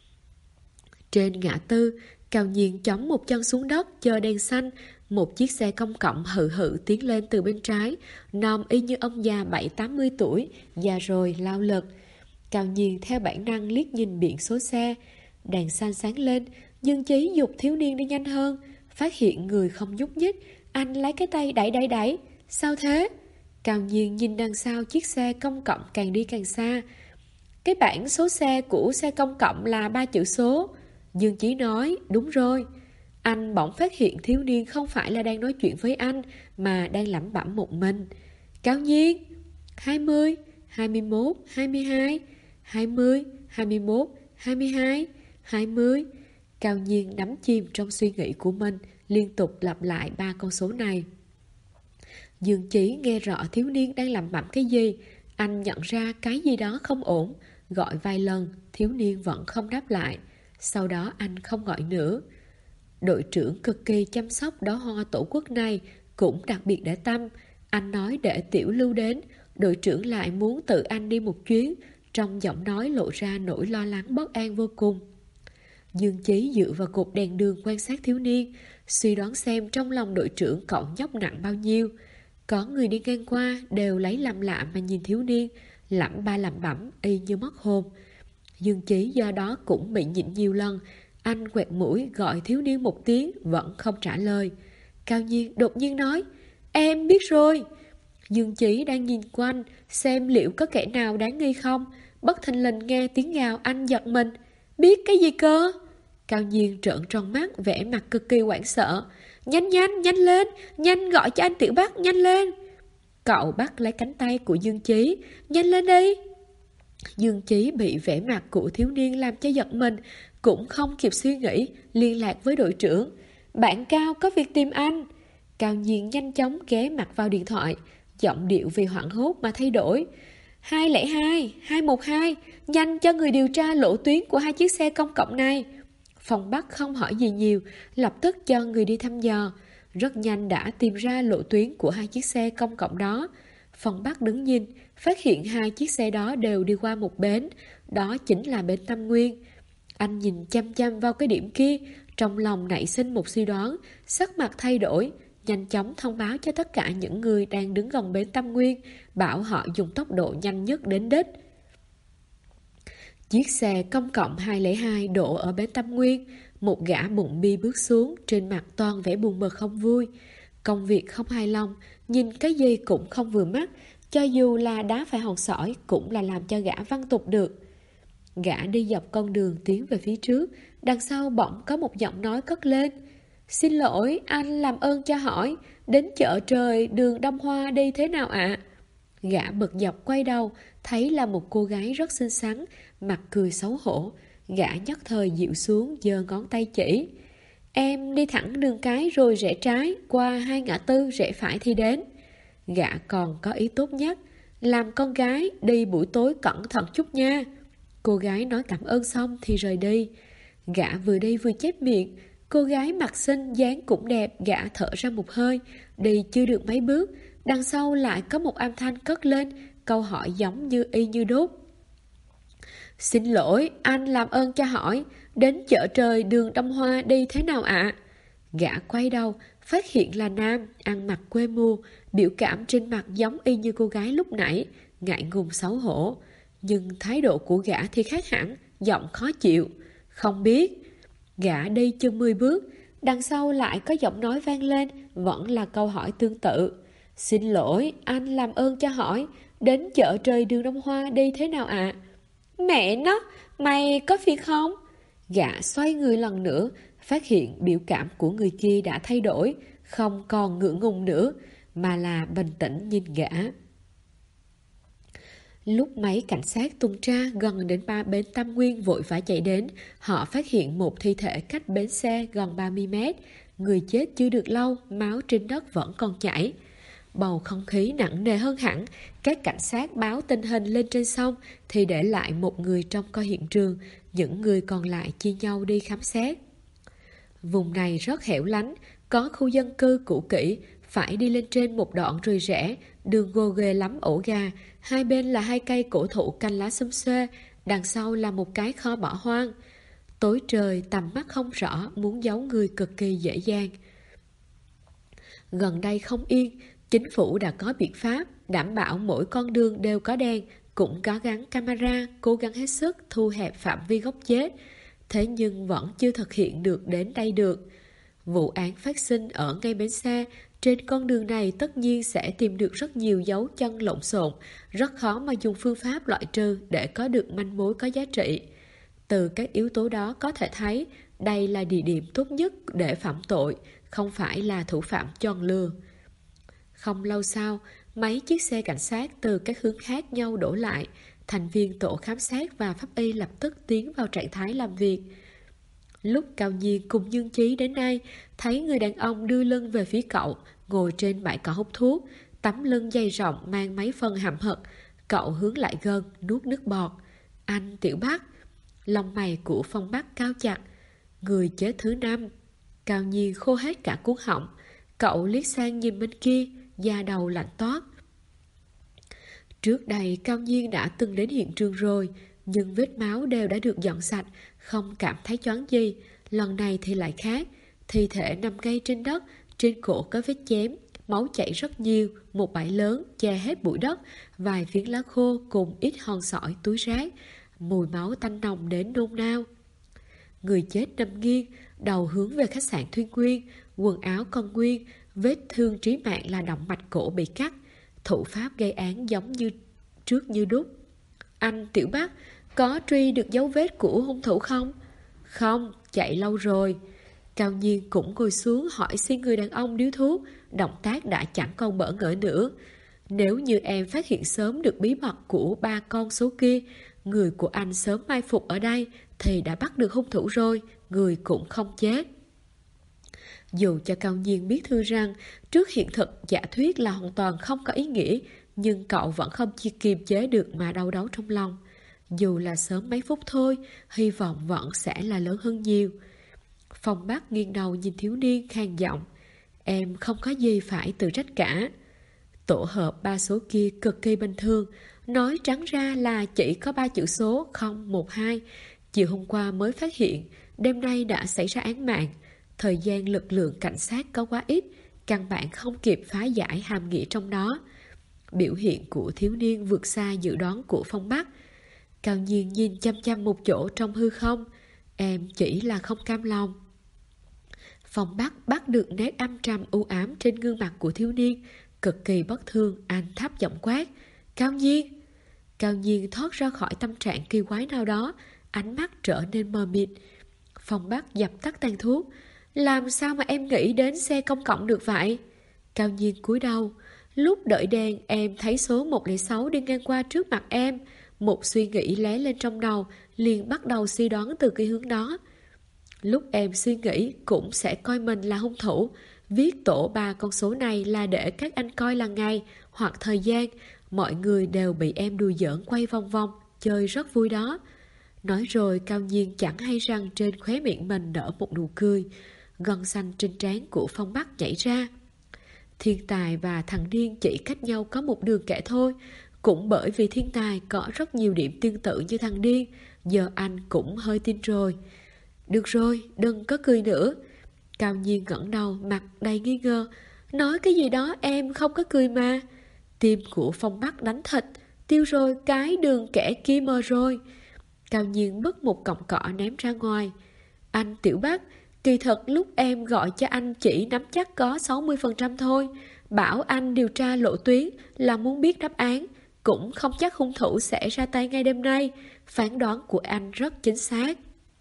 Trên ngã tư, Cao Nhiên chống một chân xuống đất chờ đèn xanh, một chiếc xe công cộng hự hự tiến lên từ bên trái, nom y như ông già 70-80 tuổi, già rồi lao lực. Cao Nhiên theo bản năng liếc nhìn biển số xe. Đèn xanh sáng lên, Dương Chí giục thiếu niên đi nhanh hơn. Phát hiện người không nhúc nhích, anh lấy cái tay đẩy. Sao thế? Cao Nhiên nhìn đằng sau chiếc xe công cộng càng đi càng xa. Cái bảng số xe của xe công cộng là 3 chữ số. Dương Chí nói, đúng rồi. Anh bỗng phát hiện thiếu niên không phải là đang nói chuyện với anh, mà đang lẩm bẩm một mình. Cao Nhiên, 20, 21, 22, 20, 21, 22, 20. Cao Nhiên đắm chìm trong suy nghĩ của mình, liên tục lặp lại 3 con số này. Dương Chí nghe rõ thiếu niên đang lẩm bẩm cái gì. Anh nhận ra cái gì đó không ổn. Gọi vài lần, thiếu niên vẫn không đáp lại. Sau đó anh không gọi nữa. Đội trưởng cực kỳ chăm sóc đóa hoa tổ quốc này, cũng đặc biệt để tâm. Anh nói để Tiểu Lưu đến, đội trưởng lại muốn tự anh đi một chuyến. Trong giọng nói lộ ra nỗi lo lắng bất an vô cùng. Dương Chí dựa vào cột đèn đường quan sát thiếu niên, suy đoán xem trong lòng đội trưởng cậu nhóc nặng bao nhiêu. Có người đi ngang qua đều lấy làm lạ mà nhìn thiếu niên, lẩm ba lẩm bẩm y như mất hồn. Dương Chí do đó cũng bị nhịn nhiều lần. Anh quẹt mũi gọi thiếu niên một tiếng vẫn không trả lời. Cao Nhiên đột nhiên nói, em biết rồi. Dương Chí đang nhìn quanh xem liệu có kẻ nào đáng nghi không. Bất thình lình nghe tiếng gào, anh giật mình. Biết cái gì cơ? Cao Nhiên trợn tròn mắt, vẻ mặt cực kỳ hoảng sợ. Nhanh lên, nhanh gọi cho anh Tiểu Bắc, nhanh lên. Cậu bắt lấy cánh tay của Dương Chí. Nhanh lên đi. Dương Chí bị vẻ mặt của thiếu niên làm cho giật mình, cũng không kịp suy nghĩ, liên lạc với đội trưởng. Bạn Cao có việc tìm anh. Cao Nhiên nhanh chóng ghé mặt vào điện thoại, giọng điệu vì hoảng hốt mà thay đổi. 202, 212, nhanh cho người điều tra lộ tuyến của 2 chiếc xe công cộng này. Phòng Bắc không hỏi gì nhiều, lập tức cho người đi thăm dò. Rất nhanh đã tìm ra lộ tuyến của 2 chiếc xe công cộng đó. Phòng Bắc đứng nhìn, phát hiện 2 chiếc xe đó đều đi qua một bến, đó chính là bến Tam Nguyên. Anh nhìn chăm chăm vào cái điểm kia, trong lòng nảy sinh một suy đoán, sắc mặt thay đổi, nhanh chóng thông báo cho tất cả những người đang đứng gần bến Tam Nguyên, bảo họ dùng tốc độ nhanh nhất đến đích. Chiếc xe công cộng 202 đổ ở bến Tam Nguyên, một gã bụng bi bước xuống, trên mặt toàn vẻ buồn bực không vui. Công việc không hài lòng, nhìn cái gì cũng không vừa mắt, cho dù là đá phải hòn sỏi cũng là làm cho gã văng tục được. Gã đi dọc con đường tiến về phía trước, đằng sau bỗng có một giọng nói cất lên. Xin lỗi, anh làm ơn cho hỏi, đến chợ trời đường Đông Hoa đi thế nào ạ? Gã bực dọc quay đầu, thấy là một cô gái rất xinh xắn, mặt cười xấu hổ. Gã nhất thời dịu xuống, giơ ngón tay chỉ. Em đi thẳng đường cái rồi rẽ trái, qua 2 ngã tư rẽ phải thì đến. Gã còn có ý tốt nhất. Làm con gái, đi buổi tối cẩn thận chút nha. Cô gái nói cảm ơn xong thì rời đi. Gã vừa đi vừa chép miệng. Cô gái mặt xinh, dáng cũng đẹp. Gã thở ra một hơi. Đi chưa được mấy bước, đằng sau lại có một âm thanh cất lên, câu hỏi giống như y như đốt. Xin lỗi, anh làm ơn cho hỏi, đến chợ trời đường Đông Hoa đi thế nào ạ? Gã quay đầu, phát hiện là nam, ăn mặc quê mùa, biểu cảm trên mặt giống y như cô gái lúc nãy, ngại ngùng xấu hổ. Nhưng thái độ của gã thì khác hẳn, giọng khó chịu. Không biết. Gã đi chừng 10 bước, đằng sau lại có giọng nói vang lên, vẫn là câu hỏi tương tự. Xin lỗi, anh làm ơn cho hỏi, đến chợ trời đường Đông Hoa đi thế nào ạ? Mẹ nó, mày có việc không? Gã xoay người lần nữa, phát hiện biểu cảm của người kia đã thay đổi, không còn ngượng ngùng nữa, mà là bình tĩnh nhìn gã. Lúc mấy cảnh sát tuần tra gần đến bến Tam Nguyên vội vã chạy đến, họ phát hiện một thi thể cách bến xe gần 30 mét. Người chết chưa được lâu, máu trên đất vẫn còn chảy. Bầu không khí nặng nề hơn hẳn. Các cảnh sát báo tình hình lên trên sông thì để lại một người trông coi hiện trường, những người còn lại chia nhau đi khám xét. Vùng này rất hẻo lánh, có khu dân cư cũ kỹ, phải đi lên trên một đoạn rồi rẽ, đường gồ ghề lắm ổ gà, hai bên là 2 cây cổ thụ cành lá xum xuê, đằng sau là một cái kho bỏ hoang. Tối trời tầm mắt không rõ, muốn giấu người cực kỳ dễ dàng. Gần đây không yên, chính phủ đã có biện pháp đảm bảo mỗi con đường đều có đèn, cũng có gắn camera, cố gắng hết sức thu hẹp phạm vi góc chết, thế nhưng vẫn chưa thực hiện được đến đây được. Vụ án phát sinh ở ngay bến xe, trên con đường này tất nhiên sẽ tìm được rất nhiều dấu chân lộn xộn, rất khó mà dùng phương pháp loại trừ để có được manh mối có giá trị. Từ các yếu tố đó có thể thấy đây là địa điểm tốt nhất để phạm tội, không phải là thủ phạm chọn lừa. Không lâu sau, mấy chiếc xe cảnh sát từ các hướng khác nhau đổ lại. Thành viên tổ khám xét và pháp y lập tức tiến vào trạng thái làm việc. Lúc Cao Nhiên cùng Dương Chí đến đây, thấy người đàn ông đưa lưng về phía cậu, ngồi trên bãi cỏ hút thuốc, tấm lưng dày rộng mang mấy phần hậm hực. Cậu hướng lại gần, nuốt nước bọt. Anh Tiểu Bắc. Lông mày của Phong Bắc cao chặt. Người chết thứ 5. Cao Nhiên khô hết cả cuống họng. Cậu liếc sang nhìn bên kia, da đầu lạnh toát. Trước đây Cao Nhiên đã từng đến hiện trường rồi, nhưng vết máu đều đã được dọn sạch, không cảm thấy choáng gì. Lần này thì lại khác. Thi thể nằm ngay trên đất, trên cổ có vết chém, máu chảy rất nhiều, một bãi lớn che hết bụi đất, vài phiến lá khô cùng ít hòn sỏi túi rác, mùi máu tanh nồng đến nôn nao. Người chết nằm nghiêng, đầu hướng về khách sạn Thuyên Nguyên, quần áo còn nguyên, vết thương trí mạng là động mạch cổ bị cắt. Thủ pháp gây án giống như trước như đúc. Anh Tiểu Bắc, có truy được dấu vết của hung thủ không? Không, chạy lâu rồi. Cao Nhiên cũng ngồi xuống hỏi xin người đàn ông điếu thuốc, động tác đã chẳng còn bỡ ngỡ nữa. Nếu như em phát hiện sớm được bí mật của 3 con số kia, người của anh sớm mai phục ở đây thì đã bắt được hung thủ rồi, người cũng không chết. Dù cho Cao Nhiên biết thư rằng trước hiện thực giả thuyết là hoàn toàn không có ý nghĩa, nhưng cậu vẫn không kiềm chế được mà đau đớn trong lòng. Dù là sớm mấy phút thôi, hy vọng vẫn sẽ là lớn hơn nhiều. Phong Bắc nghiêng đầu nhìn thiếu niên khàn giọng. Em không có gì phải tự trách cả. Tổ hợp 3 số kia cực kỳ bình thường, nói trắng ra là chỉ có 3 chữ số 012. Chiều hôm qua mới phát hiện, đêm nay đã xảy ra án mạng. Thời gian lực lượng cảnh sát có quá ít, căn bản không kịp phá giải hàm nghĩa trong đó. Biểu hiện của thiếu niên vượt xa dự đoán của Phong Bắc. Cao Nhiên nhìn chăm chăm một chỗ trong hư không. Em chỉ là không cam lòng. Phong Bắc bắt được nét âm trầm u ám trên gương mặt của thiếu niên, cực kỳ bất thương. Anh thấp giọng quát. Cao Nhiên. Cao Nhiên thoát ra khỏi tâm trạng kỳ quái nào đó, ánh mắt trở nên mờ mịt. Phong Bắc dập tắt tàn thuốc. Làm sao mà em nghĩ đến xe công cộng được vậy? Cao Nhiên cúi đầu. Lúc đợi đèn em thấy số 106 đi ngang qua trước mặt em. Một suy nghĩ lóe lên trong đầu, liền bắt đầu suy đoán từ cái hướng đó. Lúc em suy nghĩ cũng sẽ coi mình là hung thủ. Viết tổ 3 con số này là để các anh coi là ngày hoặc thời gian. Mọi người đều bị em đùa giỡn quay vòng vòng, chơi rất vui đó. Nói rồi Cao Nhiên chẳng hay rằng trên khóe miệng mình nở một nụ cười. Gân xanh trên trán của Phong Bắc nhảy ra. Thiên tài và thằng điên chỉ cách nhau có một đường kẻ thôi. Cũng bởi vì thiên tài có rất nhiều điểm tương tự như thằng điên, giờ anh cũng hơi tin rồi. Được rồi, đừng có cười nữa. Cao Nhiên ngẩng đầu, mặt đầy nghi ngờ. Nói cái gì đó em không có cười mà. Tim của Phong Bắc đánh thịt. Tiêu rồi, cái đường kẻ kia mờ rồi. Cao Nhiên bứt một cọng cỏ ném ra ngoài. Anh Tiểu Bắc, kỳ thật lúc em gọi cho anh chỉ nắm chắc có 60% thôi. Bảo anh điều tra lộ tuyến là muốn biết đáp án. Cũng không chắc hung thủ sẽ ra tay ngay đêm nay. Phán đoán của anh rất chính xác.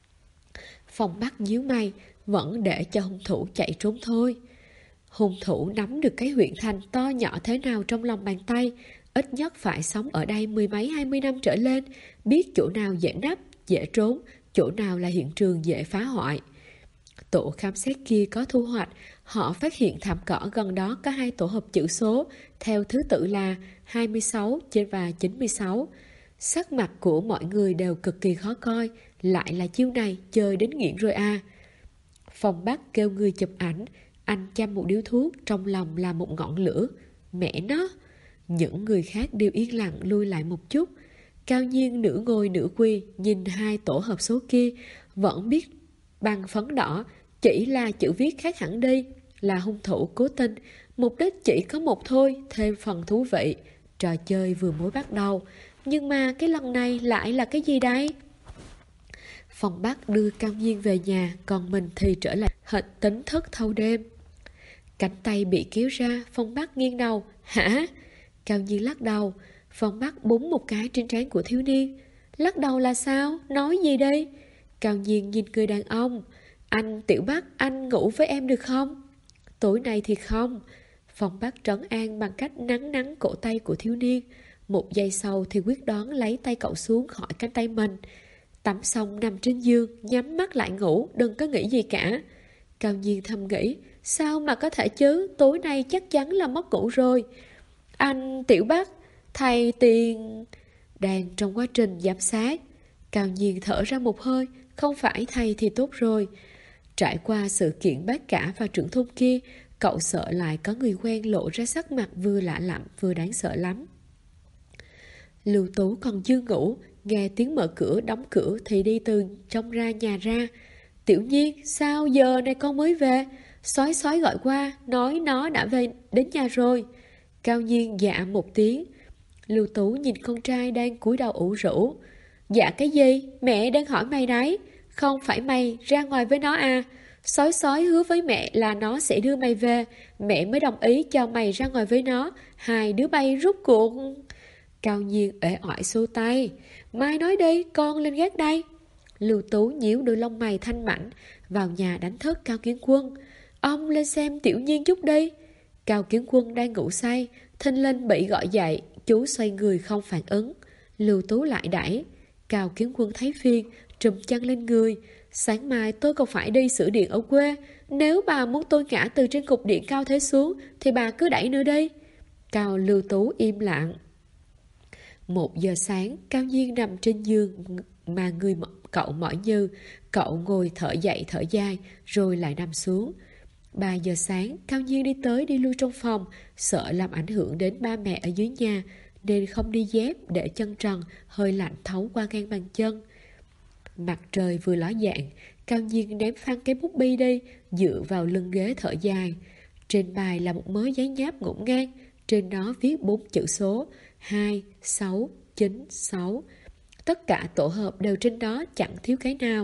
Phong Bắc nhíu mày, vẫn để cho hung thủ chạy trốn thôi. Hung thủ nắm được cái huyện thành to nhỏ thế nào trong lòng bàn tay, ít nhất phải sống ở đây 10 mấy 20 năm trở lên, biết chỗ nào dễ nấp, dễ trốn, chỗ nào là hiện trường dễ phá hoại. Tổ khám xét kia có thu hoạch, họ phát hiện thảm cỏ gần đó có 2 tổ hợp chữ số, theo thứ tự là 26 và 96. Sắc mặt của mọi người đều cực kỳ khó coi, lại là chiêu này, chơi đến nghiện rồi à. Phong Bắc kêu người chụp ảnh, anh chăm một điếu thuốc, trong lòng là một ngọn lửa. Mẹ nó! Những người khác đều yên lặng lui lại một chút. Cao Nhiên nửa ngồi nửa quỳ, nhìn 2 tổ hợp số kia, vẫn biết bằng phấn đỏ, chỉ là chữ viết khác hẳn đi, là hung thủ cố tình, mục đích chỉ có một thôi, thêm phần thú vị. Trò chơi vừa mới bắt đầu, Nhưng mà cái lần này lại là cái gì đây? Phong Bắc đưa Cao Nhiên về nhà, còn mình thì trở lại hệt tính thức thâu đêm. Cánh tay bị kéo ra, Phong Bắc nghiêng đầu. Hả? Cao Nhiên lắc đầu. Phong Bắc búng một cái trên trán của thiếu niên. Lắc đầu là sao? Nói gì đây? Cao Nhiên nhìn người đàn ông. Anh Tiểu Bắc, anh ngủ với em được không? Tối nay thì không. Phong Bắc trấn an bằng cách nắn cổ tay của thiếu niên. Một giây sau thì quyết đoán lấy tay cậu xuống khỏi cánh tay mình. Tắm xong nằm trên giường, nhắm mắt lại ngủ, đừng có nghĩ gì cả. Cao Nhiên thầm nghĩ, sao mà có thể chứ, tối nay chắc chắn là mất ngủ rồi. Anh Tiểu Bắc, thầy tiền... Đang trong quá trình giám sát, Cao Nhiên thở ra một hơi, không phải thầy thì tốt rồi. Trải qua sự kiện bác cả và trưởng thôn kia, cậu sợ lại có người quen lộ ra sắc mặt vừa lạ lẫm vừa đáng sợ lắm. Lưu Tú còn chưa ngủ, nghe tiếng mở cửa đóng cửa thì đi từ trong nhà ra. Tiểu Nhiên, sao giờ này con mới về? Sói sói gọi qua, nói nó đã về đến nhà rồi. Cao Nhiên dạ một tiếng. Lưu Tú nhìn con trai đang cúi đầu ủ rũ. Dạ cái gì? Mẹ đang hỏi mày đấy. Không phải mày ra ngoài với nó à? Sói sói hứa với mẹ là nó sẽ đưa mày về. Mẹ mới đồng ý cho mày ra ngoài với nó. Hai đứa bay rút cuộc. Cao Nhiên uể oải xua tay. Mai nói đi, con lên gác đây. Lưu Tú nhíu đôi lông mày thanh mảnh, vào nhà đánh thức Cao Kiến Quân. Ông lên xem Tiểu Nhiên chút đi. Cao Kiến Quân đang ngủ say, thình lình bị gọi dậy, chú xoay người không phản ứng. Lưu Tú lại đẩy. Cao Kiến Quân thấy phiền, trùm chăn lên người. Sáng mai tôi còn phải đi sửa điện ở quê. Nếu bà muốn tôi ngã từ trên cục điện cao thế xuống, thì bà cứ đẩy nữa đi. Cao Lưu Tú im lặng. 1 giờ sáng, Cao Nhiên nằm trên giường mà người cậu mỏi như. Cậu ngồi thở dậy thở dài, rồi lại nằm xuống. 3 giờ sáng, Cao Nhiên đi tới đi lui trong phòng, sợ làm ảnh hưởng đến ba mẹ ở dưới nhà, nên không đi dép để chân trần, hơi lạnh thấu qua gan bàn chân. Mặt trời vừa ló dạng, Cao Nhiên ném phăng cái bút bi đi, dựa vào lưng ghế thở dài. Trên bài là một mớ giấy nháp ngổn ngang, trên đó viết 4 chữ số 2, 6, 9, 6. Tất cả tổ hợp đều trên đó, chẳng thiếu cái nào.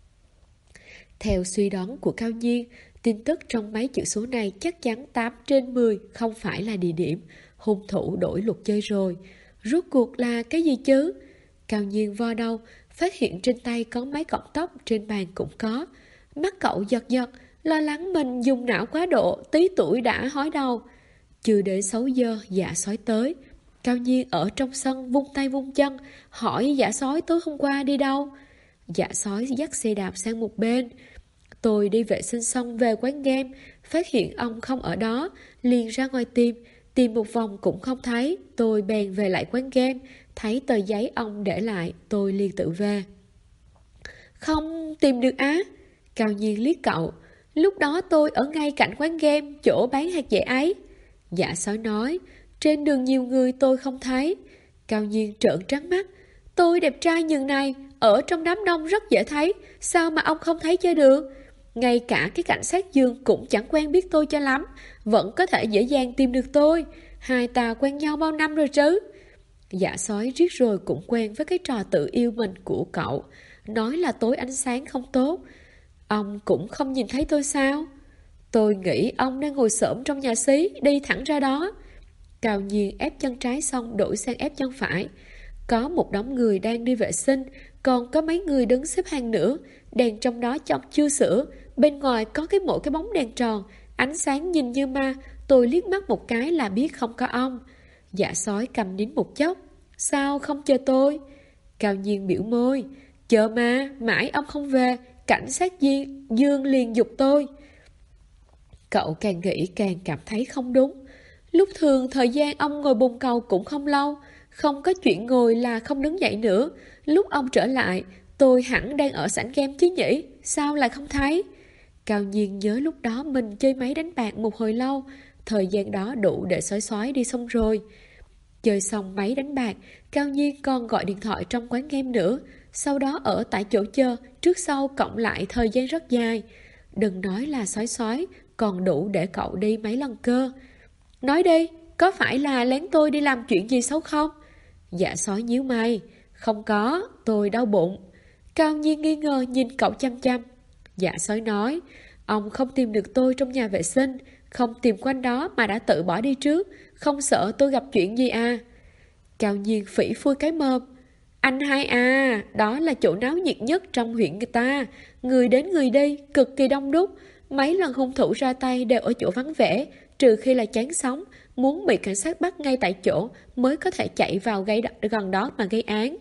Theo suy đoán của Cao Nhiên, tin tức trong mấy chữ số này chắc chắn 8 trên 10 không phải là địa điểm. Hung thủ đổi luật chơi rồi. Rốt cuộc là cái gì chứ? Cao Nhiên vo đầu, phát hiện trên tay có mấy cọng tóc, trên bàn cũng có. Mắt cậu giật giật, lo lắng mình dùng não quá độ, tí tuổi đã hói đầu. Chưa đến 6 giờ, Dạ Sói tới. Cao Nhiên ở trong sân vung tay vung chân, hỏi Dạ Sói tối hôm qua đi đâu. Dạ Sói dắt xe đạp sang một bên. Tôi đi vệ sinh xong về quán game, phát hiện ông không ở đó, liền ra ngoài tìm một vòng cũng không thấy. Tôi bèn về lại quán game, thấy tờ giấy ông để lại, tôi liền tự về. Không tìm được á? Cao Nhiên liếc cậu. Lúc đó tôi ở ngay cạnh quán game, chỗ bán hạt dẻ ấy. Dạ Sói nói, trên đường nhiều người tôi không thấy. Cao Nhiên trợn trắng mắt. Tôi đẹp trai nhường này, ở trong đám đông rất dễ thấy, sao mà ông không thấy cho được? Ngay cả cái cảnh sát Dương cũng chẳng quen biết tôi cho lắm, vẫn có thể dễ dàng tìm được tôi. Hai ta quen nhau bao năm rồi chứ? Dạ Sói riết rồi cũng quen với cái trò tự yêu mình của cậu, nói là tối ánh sáng không tốt. Ông cũng không nhìn thấy tôi sao? Tôi nghĩ ông đang ngồi xổm trong nhà xí, đi thẳng ra đó. Cao Nhiên ép chân trái xong đổi sang ép chân phải. Có một đống người đang đi vệ sinh, còn có mấy người đứng xếp hàng nữa. Đèn trong đó chọc chưa sửa, bên ngoài có mỗi cái bóng đèn tròn, ánh sáng nhìn như ma. Tôi liếc mắt một cái là biết không có ông. Dạ Sói cầm nín một chốc. Sao không chờ tôi? Cao Nhiên biểu môi. Chờ mà, mãi ông không về, cảnh sát Dương liền giục tôi. Cậu càng nghĩ càng cảm thấy không đúng. Lúc thường thời gian ông ngồi bồn cầu cũng không lâu, không có chuyện ngồi là không đứng dậy nữa. Lúc ông trở lại, tôi hẳn đang ở sảnh game chứ nhỉ, sao lại không thấy? Cao Nhiên nhớ lúc đó mình chơi máy đánh bạc một hồi lâu, thời gian đó đủ để Sói đi xong rồi. Chơi xong máy đánh bạc, Cao Nhiên còn gọi điện thoại trong quán game nữa, sau đó ở tại chỗ chờ, trước sau cộng lại thời gian rất dài. Đừng nói là Sói, còn đủ để cậu đi mấy lần cơ. Nói đi, có phải là lén tôi đi làm chuyện gì xấu không? Dạ sói nhíu mày. Không có, tôi đau bụng. Cao Nhiên nghi ngờ nhìn cậu chăm chăm. Dạ sói nói, ông không tìm được tôi trong nhà vệ sinh, không tìm quanh đó mà đã tự bỏ đi trước, không sợ tôi gặp chuyện gì à? Cao Nhiên phỉ phui cái mồm. Anh hai à, đó là chỗ náo nhiệt nhất trong huyện người ta, người đến người đi, cực kỳ đông đúc. Mấy lần hung thủ ra tay đều ở chỗ vắng vẻ, trừ khi là chán sống, muốn bị cảnh sát bắt ngay tại chỗ mới có thể chạy vào gần đó mà gây án.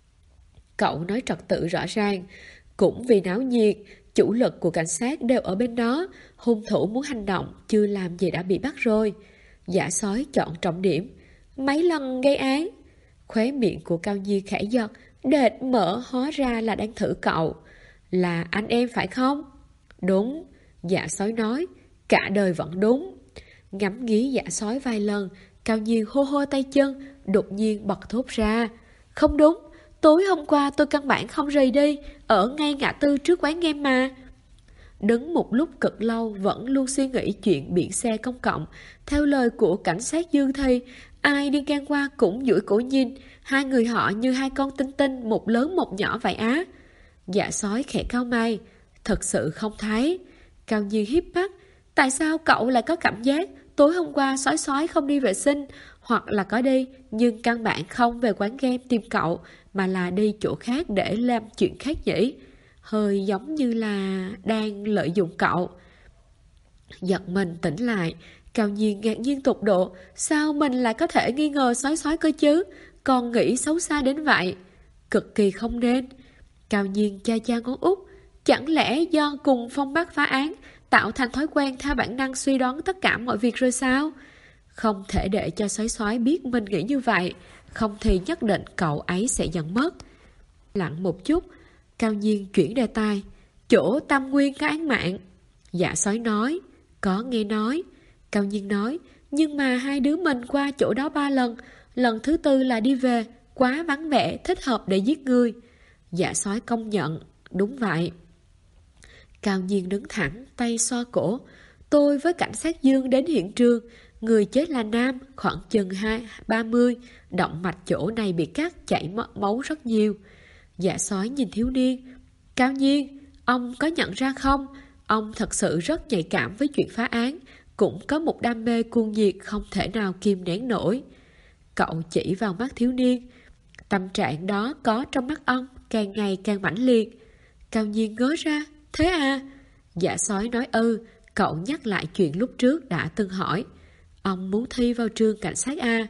Cậu nói trật tự rõ ràng. Cũng vì náo nhiệt, chủ lực của cảnh sát đều ở bên đó, hung thủ muốn hành động, chưa làm gì đã bị bắt rồi. Dạ sói chọn trọng điểm. Mấy lần gây án. Khóe miệng của Cao Nhiên khẽ giật, đệt mở hóa ra là đang thử cậu. Là anh em phải không? Đúng, dạ sói nói, cả đời vẫn đúng. Ngắm nghía dạ sói vài lần, Cao Nhiên hô hô tay chân, đột nhiên bật thốt ra. Không đúng, tối hôm qua tôi căn bản không rời đi, ở ngay ngã tư trước quán game mà. Đứng một lúc cực lâu vẫn luôn suy nghĩ chuyện biển xe công cộng. Theo lời của cảnh sát Dương thì ai đi ngang qua cũng duỗi cổ nhìn. Hai người họ như hai con tinh tinh, một lớn một nhỏ vậy á. Dạ sói khẽ cau mày. Thật sự không thấy. Cao Nhiên híp mắt. Tại sao cậu lại có cảm giác tối hôm qua sói không đi vệ sinh, hoặc là có đi nhưng căn bản không về quán game tìm cậu, mà là đi chỗ khác để làm chuyện khác nhỉ? Hơi giống như là đang lợi dụng cậu. Giật mình tỉnh lại, Cao Nhiên ngạc nhiên tột độ. Sao mình lại có thể nghi ngờ sói cơ chứ? Còn nghĩ xấu xa đến vậy. Cực kỳ không nên. Cao Nhiên cha cha ngón út. Chẳng lẽ do cùng Phong Bắc phá án tạo thành thói quen theo bản năng suy đoán tất cả mọi việc rồi sao? Không thể để cho sói biết mình nghĩ như vậy, không thì nhất định cậu ấy sẽ giận mất. Lặng một chút, Cao Nhiên chuyển đề tài. Chỗ Tam Nguyên có án mạng. Dạ sói nói. Có nghe nói. Cao Nhiên nói. Nhưng mà hai đứa mình qua chỗ đó 3 lần, lần thứ 4 là đi về, quá vắng vẻ, thích hợp để giết người. Dạ sói công nhận. Đúng vậy. Cao Nhiên đứng thẳng, tay xoa cổ. Tôi với cảnh sát Dương đến hiện trường. Người chết là nam, khoảng chừng 30, động mạch chỗ này bị cắt, chảy máu rất nhiều. Dạ sói nhìn thiếu niên. Cao Nhiên, ông có nhận ra không? Ông thật sự rất nhạy cảm với chuyện phá án, cũng có một đam mê cuồng nhiệt không thể nào kìm nén nổi. Cậu chỉ vào mắt thiếu niên. Tâm trạng đó có trong mắt ông, càng ngày càng mãnh liệt. Cao Nhiên ngớ ra. Thế à? Dạ sói nói cậu nhắc lại chuyện lúc trước đã từng hỏi. Ông muốn thi vào trường cảnh sát A.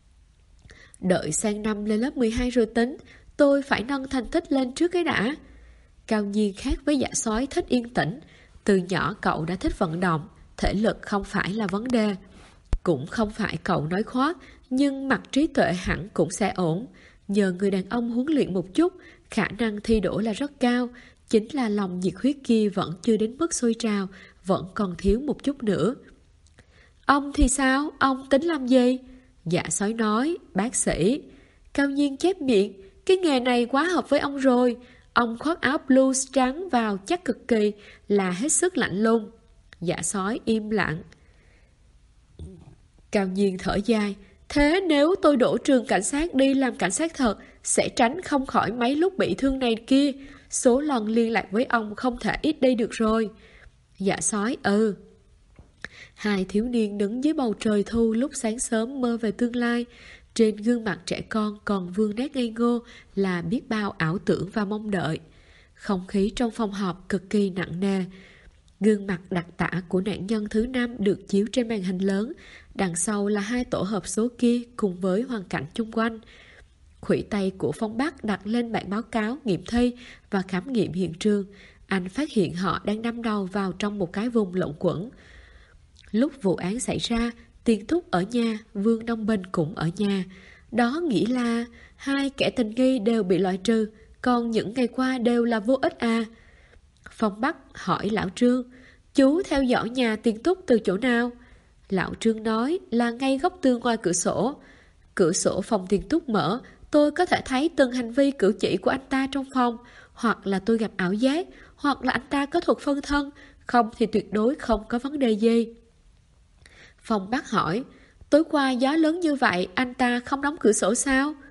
Đợi sang năm lên lớp 12 rồi tính, tôi phải nâng thành tích lên trước cái đã. Cao Nhiên khác với dạ sói thích yên tĩnh. Từ nhỏ cậu đã thích vận động, thể lực không phải là vấn đề. Cũng không phải cậu nói khoác, nhưng mặt trí tuệ hẳn cũng sẽ ổn. Nhờ người đàn ông huấn luyện một chút, khả năng thi đỗ là rất cao. Chính là lòng nhiệt huyết kia vẫn chưa đến mức sôi trào, vẫn còn thiếu một chút nữa. Ông thì sao? Ông tính làm gì? Dạ sói nói, bác sĩ. Cao Nhiên chép miệng, cái nghề này quá hợp với ông rồi. Ông khoác áo blues trắng vào chắc cực kỳ, là hết sức lạnh lùng. Dạ sói im lặng. Cao Nhiên thở dài. Thế nếu tôi đổ trường cảnh sát đi làm cảnh sát thật, sẽ tránh không khỏi mấy lúc bị thương này kia. Số lần liên lạc với ông không thể ít đi được rồi. Dạ sói Hai thiếu niên đứng dưới bầu trời thu lúc sáng sớm mơ về tương lai. Trên gương mặt trẻ con còn vương nét ngây ngô là biết bao ảo tưởng và mong đợi. Không khí trong phòng họp cực kỳ nặng nề. Gương mặt đặc tả của nạn nhân thứ 5 được chiếu trên màn hình lớn. Đằng sau là 2 tổ hợp số kia cùng với hoàn cảnh chung quanh. Khuỷu tay của Phong Bắc đặt lên bản báo cáo nghiệm thi và khám nghiệm hiện trường. Anh phát hiện họ đang đâm đầu vào trong một cái vùng lộn quẩn. Lúc vụ án xảy ra, Tiền Thúc ở nhà, Vương Đông Bình cũng ở nhà. Đó nghĩa là 2 kẻ tình nghi đều bị loại trừ, còn những ngày qua đều là vô ích à. Phong Bắc hỏi Lão Trương, chú theo dõi nhà Tiền Thúc từ chỗ nào? Lão Trương nói là ngay góc tường ngoài cửa sổ. Cửa sổ phòng Tiền Thúc mở, tôi có thể thấy từng hành vi cử chỉ của anh ta trong phòng. Hoặc là tôi gặp ảo giác, hoặc là anh ta có thuật phân thân, không thì tuyệt đối không có vấn đề gì. Phong Bắc hỏi, tối qua gió lớn như vậy anh ta không đóng cửa sổ sao?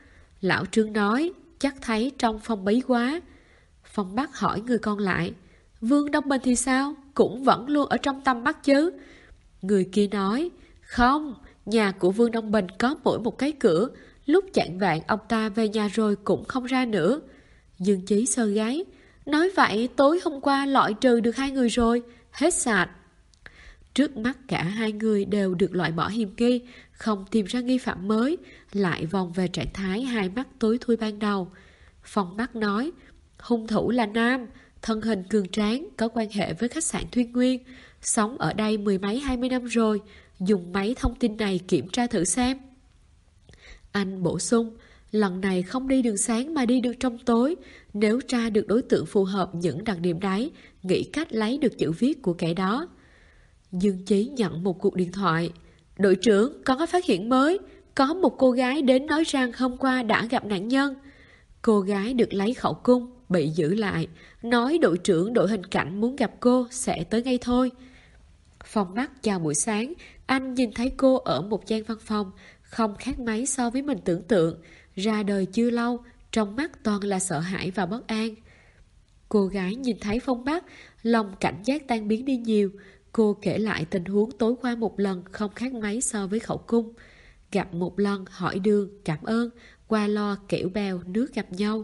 Lão Trương nói, chắc thấy trong Phong bí quá. Phong Bắc hỏi người còn lại, Vương Đông Bình thì sao? Cũng vẫn luôn ở trong tầm mắt chứ? Người kia nói, không, nhà của Vương Đông Bình có mỗi một cái cửa, lúc chạng vạng ông ta về nhà rồi cũng không ra nữa. Dương Chí sơ gáy, nói vậy tối hôm qua loại trừ được 2 người rồi, hết sạch. Trước mắt cả 2 người đều được loại bỏ hiểm nghi, không tìm ra nghi phạm mới, lại vòng về trạng thái hai mắt tối thui ban đầu. Phong Bắc nói, hung thủ là nam, thân hình cường tráng, có quan hệ với khách sạn Thuyên Nguyên, sống ở đây 10 mấy 20 năm rồi, dùng máy thông tin này kiểm tra thử xem. Anh bổ sung, lần này không đi đường sáng mà đi đường trong tối, nếu tra được đối tượng phù hợp những đặc điểm đấy, nghĩ cách lấy được chữ viết của kẻ đó. Dương Chí nhận một cuộc điện thoại. Đội trưởng, có phát hiện mới, có một cô gái đến nói rằng hôm qua đã gặp nạn nhân. Cô gái được lấy khẩu cung, bị giữ lại, nói đội trưởng đội hình cảnh muốn gặp cô sẽ tới ngay thôi. Phong Bắc chào buổi sáng, anh nhìn thấy cô ở một gian văn phòng, không khác mấy so với mình tưởng tượng, ra đời chưa lâu, trong mắt toàn là sợ hãi và bất an. Cô gái nhìn thấy Phong Bắc, lòng cảnh giác tan biến đi nhiều. Cô kể lại tình huống tối qua một lần không khác mấy so với khẩu cung. Gặp một lần, hỏi đường, cảm ơn, qua lo kẻo bèo, nước gặp nhau.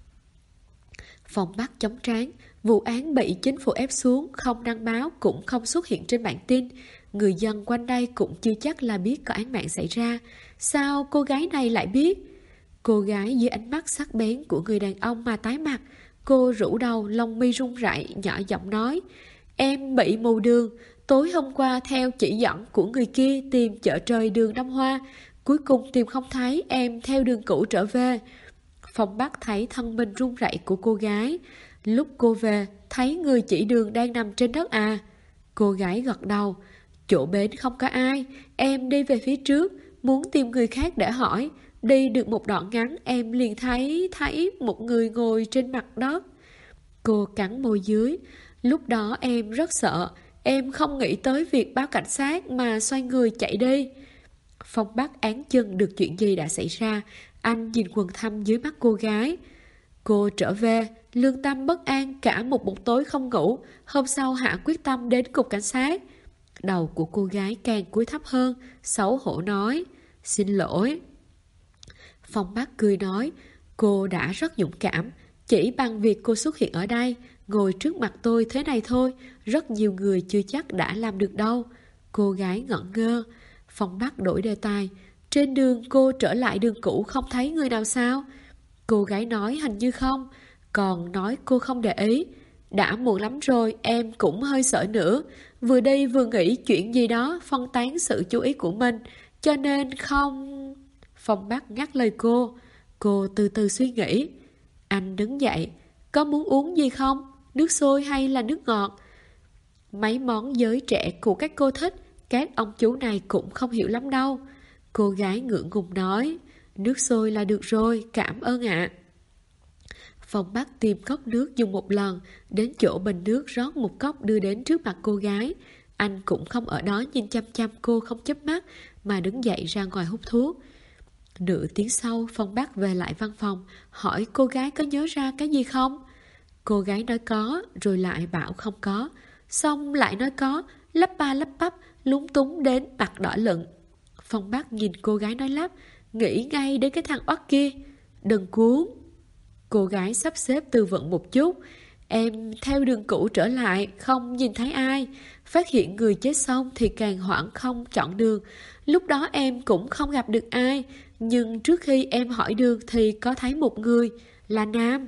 Phong Bắc chống trán, vụ án bị chính phủ ép xuống, không đăng báo cũng không xuất hiện trên bản tin. Người dân quanh đây cũng chưa chắc là biết có án mạng xảy ra. Sao cô gái này lại biết? Cô gái dưới ánh mắt sắc bén của người đàn ông mà tái mặt. Cô rũ đầu, lông mi run rẩy, nhỏ giọng nói, em bị mù đường. Tối hôm qua theo chỉ dẫn của người kia tìm chợ trời đường Đông Hoa, cuối cùng tìm không thấy, em theo đường cũ trở về. Phong Bắc thấy thân mình run rẩy của cô gái. Lúc cô về, thấy người chỉ đường đang nằm trên đất à? Cô gái gật đầu. Chỗ bến không có ai, em đi về phía trước, muốn tìm người khác để hỏi. Đi được một đoạn ngắn, em liền thấy một người ngồi trên mặt đất. Cô cắn môi dưới. Lúc đó em rất sợ, em không nghĩ tới việc báo cảnh sát mà xoay người chạy đi. Phong Bắc án chừng được chuyện gì đã xảy ra. Anh nhìn quần thâm dưới mắt cô gái. Cô trở về, lương tâm bất an cả một buổi tối không ngủ. Hôm sau hạ quyết tâm đến cục cảnh sát. Đầu của cô gái càng cúi thấp hơn, xấu hổ nói, xin lỗi. Phong Bắc cười nói, cô đã rất dũng cảm. Chỉ bằng việc cô xuất hiện ở đây, ngồi trước mặt tôi thế này thôi, rất nhiều người chưa chắc đã làm được đâu. Cô gái ngẩn ngơ. Phong Bắc đổi đề tài, trên đường cô trở lại đường cũ không thấy người nào sao? Cô gái nói hình như không, còn nói cô không để ý. Đã muộn lắm rồi, em cũng hơi sợ nữa. Vừa đi vừa nghĩ chuyện gì đó phân tán sự chú ý của mình, cho nên không... Phong Bắc ngắt lời cô. Cô từ từ suy nghĩ. Anh đứng dậy. Có muốn uống gì không? Nước sôi hay là nước ngọt? Mấy món giới trẻ của các cô thích, các ông chú này cũng không hiểu lắm đâu. Cô gái ngượng ngùng nói, nước sôi là được rồi, cảm ơn ạ. Phong Bắc tìm cốc nước dùng một lần, đến chỗ bình nước rót một cốc đưa đến trước mặt cô gái. Anh cũng không ở đó nhìn chăm chăm cô không chớp mắt, mà đứng dậy ra ngoài hút thuốc. Nửa tiếng sau, Phong Bắc về lại văn phòng, hỏi cô gái có nhớ ra cái gì không? Cô gái nói có, rồi lại bảo không có. Xong lại nói có, lắp ba lắp bắp, lúng túng đến mặt đỏ lựng. Phong Bắc nhìn cô gái nói lắp, nghĩ ngay đến cái thằng oắt kia. Đừng cuốn. Cô gái sắp xếp từ vựng một chút. Em theo đường cũ trở lại, không nhìn thấy ai. Phát hiện người chết xong thì càng hoảng không chọn đường. Lúc đó em cũng không gặp được ai. Nhưng trước khi em hỏi đường thì có thấy một người, là nam.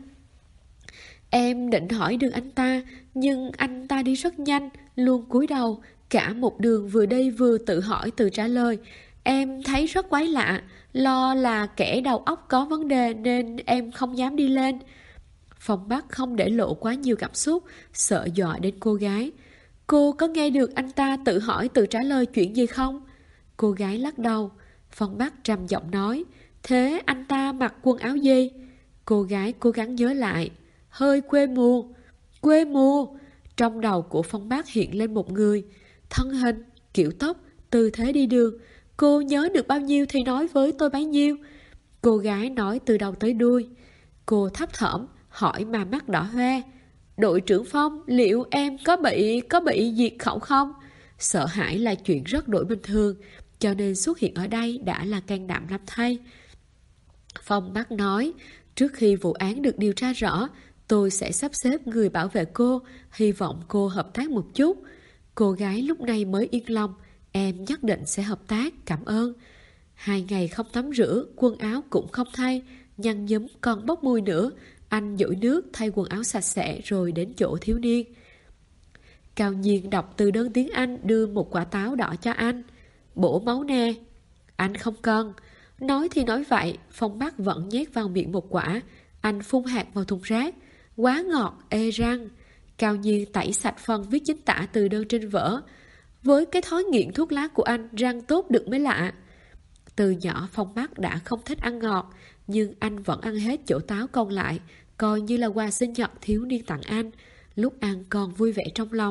Em định hỏi đường anh ta, nhưng anh ta đi rất nhanh, luôn cúi đầu. Cả một đường vừa đi vừa tự hỏi tự trả lời. Em thấy rất quái lạ, lo là kẻ đầu óc có vấn đề nên em không dám đi lên. Phong Bắc không để lộ quá nhiều cảm xúc, sợ dọa đến cô gái. Cô có nghe được anh ta tự hỏi tự trả lời chuyện gì không? Cô gái lắc đầu. Phong Bắc trầm giọng nói, thế anh ta mặc quần áo gì? Cô gái cố gắng nhớ lại. Hơi quê mùa. Quê mùa. Trong đầu của Phong Bắc hiện lên một người. Thân hình, kiểu tóc, tư thế đi đường. Cô nhớ được bao nhiêu thì nói với tôi bấy nhiêu. Cô gái nói từ đầu tới đuôi. Cô thấp thỏm hỏi mà mắt đỏ hoe. Đội trưởng Phong, liệu em có bị diệt khẩu không? Sợ hãi là chuyện rất đổi bình thường, cho nên xuất hiện ở đây đã là can đảm lắm thay. Phong Bắc nói, trước khi vụ án được điều tra rõ, tôi sẽ sắp xếp người bảo vệ cô, hy vọng cô hợp tác một chút. Cô gái lúc này mới yên lòng, em nhất định sẽ hợp tác, cảm ơn. 2 ngày không tắm rửa, quần áo cũng không thay, nhăn nhúm còn bốc mùi nữa. Anh dội nước thay quần áo sạch sẽ rồi đến chỗ thiếu niên. Cao Nhiên đọc từ đơn tiếng Anh, đưa một quả táo đỏ cho anh. Bổ máu nè. Anh không cần. Nói thì nói vậy, Phong Bắc vẫn nhét vào miệng một quả. Anh phun hạt vào thùng rác. Quá ngọt, ê răng. Cao Nhiên tẩy sạch phần viết chính tả từ đơn trên vở. Với cái thói nghiện thuốc lá của anh, răng tốt được mới lạ. Từ nhỏ Phong Bắc đã không thích ăn ngọt, nhưng anh vẫn ăn hết chỗ táo còn lại, coi như là quà sinh nhật thiếu niên tặng anh. Lúc ăn còn vui vẻ trong lòng.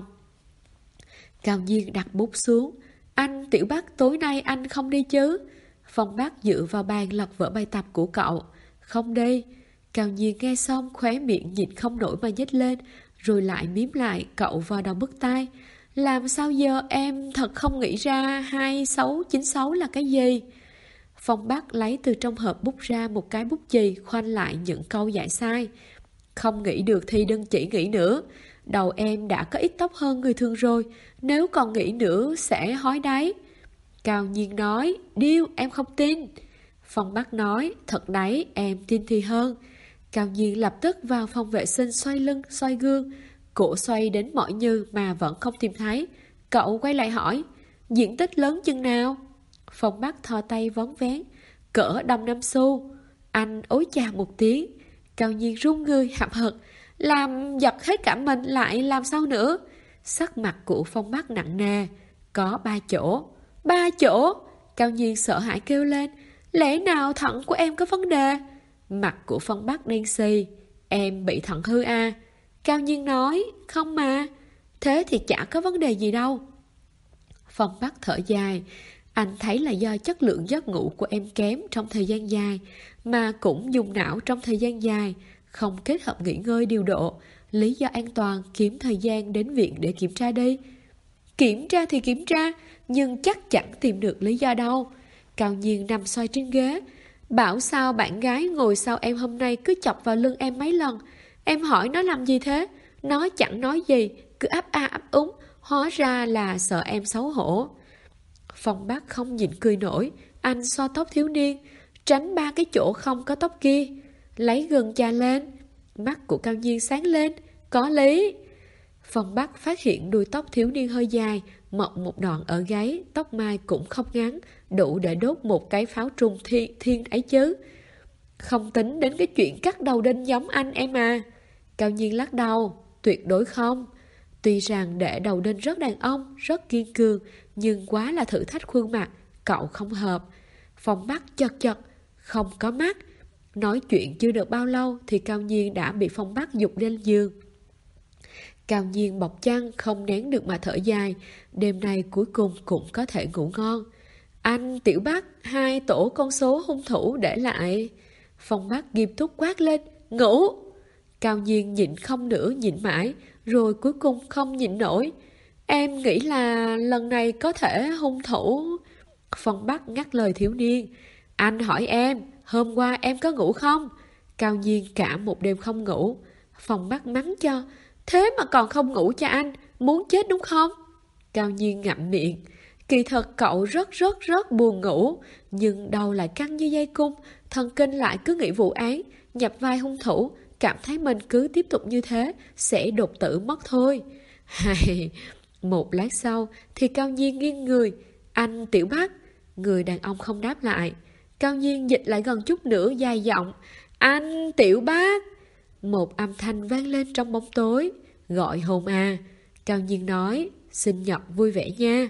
Cao Nhiên đặt bút xuống. Anh Tiểu Bắc, tối nay anh không đi chứ? Phong Bắc dựa vào bàn lật vở bài tập của cậu. Không đi. Cao Nhiên nghe xong khóe miệng nhịn không nổi mà nhếch lên, rồi lại miếm lại, cậu vào đầu bứt tai. Làm sao giờ, em thật không nghĩ ra 2696 là cái gì? Phong Bắc lấy từ trong hộp bút ra một cái bút chì, khoanh lại những câu giải sai. Không nghĩ được thì đừng chỉ nghĩ nữa. Đầu em đã có ít tóc hơn người thường rồi, nếu còn nghĩ nữa sẽ hói đấy. Cao Nhiên nói, điêu, em không tin. Phong Bắc nói, thật đấy, em tin thì hơn. Cao Nhiên lập tức vào phòng vệ sinh xoay lưng, xoay gương. Cổ xoay đến mỏi như mà vẫn không tìm thấy. Cậu quay lại hỏi, diện tích lớn chừng nào? Phong Bắc thò tay vón vén, cỡ đồng 5 xu. Anh ối chà một tiếng. Cao Nhiên run người hậm hực, làm giật hết cả mình lại làm sao nữa? Sắc mặt của Phong Bắc nặng nề. Có 3 chỗ. 3 chỗ? Cao Nhiên sợ hãi kêu lên, lẽ nào thận của em có vấn đề? Mặt của Phong Bắc đen xì. Em bị thận hư à? Cao Nhiên nói, không mà. Thế thì chả có vấn đề gì đâu. Phong Bắc thở dài. Anh thấy là do chất lượng giấc ngủ của em kém trong thời gian dài, mà cũng dùng não trong thời gian dài, không kết hợp nghỉ ngơi điều độ. Lý do an toàn, kiếm thời gian đến viện để kiểm tra đi. Kiểm tra thì kiểm tra, nhưng chắc chẳng tìm được lý do đâu. Cao Nhiên nằm xoay trên ghế. Bảo sao bạn gái ngồi sau em hôm nay cứ chọc vào lưng em mấy lần. Em hỏi nó làm gì thế? Nó chẳng nói gì, cứ ấp a ấp úng. Hóa ra là sợ em xấu hổ. Phong Bắc không nhịn cười nổi. Anh xoa tóc thiếu niên, tránh 3 cái chỗ không có tóc kia. Lấy gừng chà lên. Mắt của Cao Nhiên sáng lên. Có lý. Phong Bắc phát hiện đuôi tóc thiếu niên hơi dài, mọc một đoạn ở gáy, tóc mai cũng không ngắn, đủ để đốt một cái pháo trung thiên ấy chứ. Không tính đến cái chuyện cắt đầu đinh giống anh em à? Cao Nhiên lắc đầu, tuyệt đối không. Tuy rằng để đầu đinh rất đàn ông, rất kiên cường, nhưng quá là thử thách khuôn mặt, cậu không hợp. Phong Bắc chật chật, không có mắt. Nói chuyện chưa được bao lâu thì Cao Nhiên đã bị Phong Bắc giục lên giường. Cao Nhiên bọc chăn không nén được mà thở dài. Đêm nay cuối cùng cũng có thể ngủ ngon. Anh Tiểu Bắc, 2 tổ con số hung thủ để lại. Phong Bắc nghiêm túc quát lên, ngủ. Cao Nhiên nhịn không nữa nhịn mãi, rồi cuối cùng không nhịn nổi. Em nghĩ là lần này có thể hung thủ. Phong Bắc ngắt lời thiếu niên. Anh hỏi em, hôm qua em có ngủ không? Cao Nhiên cả một đêm không ngủ. Phong Bắc mắng cho, thế mà còn không ngủ cho anh, muốn chết đúng không? Cao Nhiên ngậm miệng. Kỳ thật cậu rất buồn ngủ, nhưng đầu lại căng như dây cung, thần kinh lại cứ nghĩ vụ án, nhập vai hung thủ, cảm thấy mình cứ tiếp tục như thế sẽ đột tử mất thôi. Hay. Một lát sau thì Cao Nhiên nghiêng người. Anh Tiểu Bắc. Người đàn ông không đáp lại. Cao Nhiên dịch lại gần chút nữa dài giọng. Anh Tiểu Bắc. Một âm thanh vang lên trong bóng tối. Gọi hồn à. Cao Nhiên nói, sinh nhật vui vẻ nha.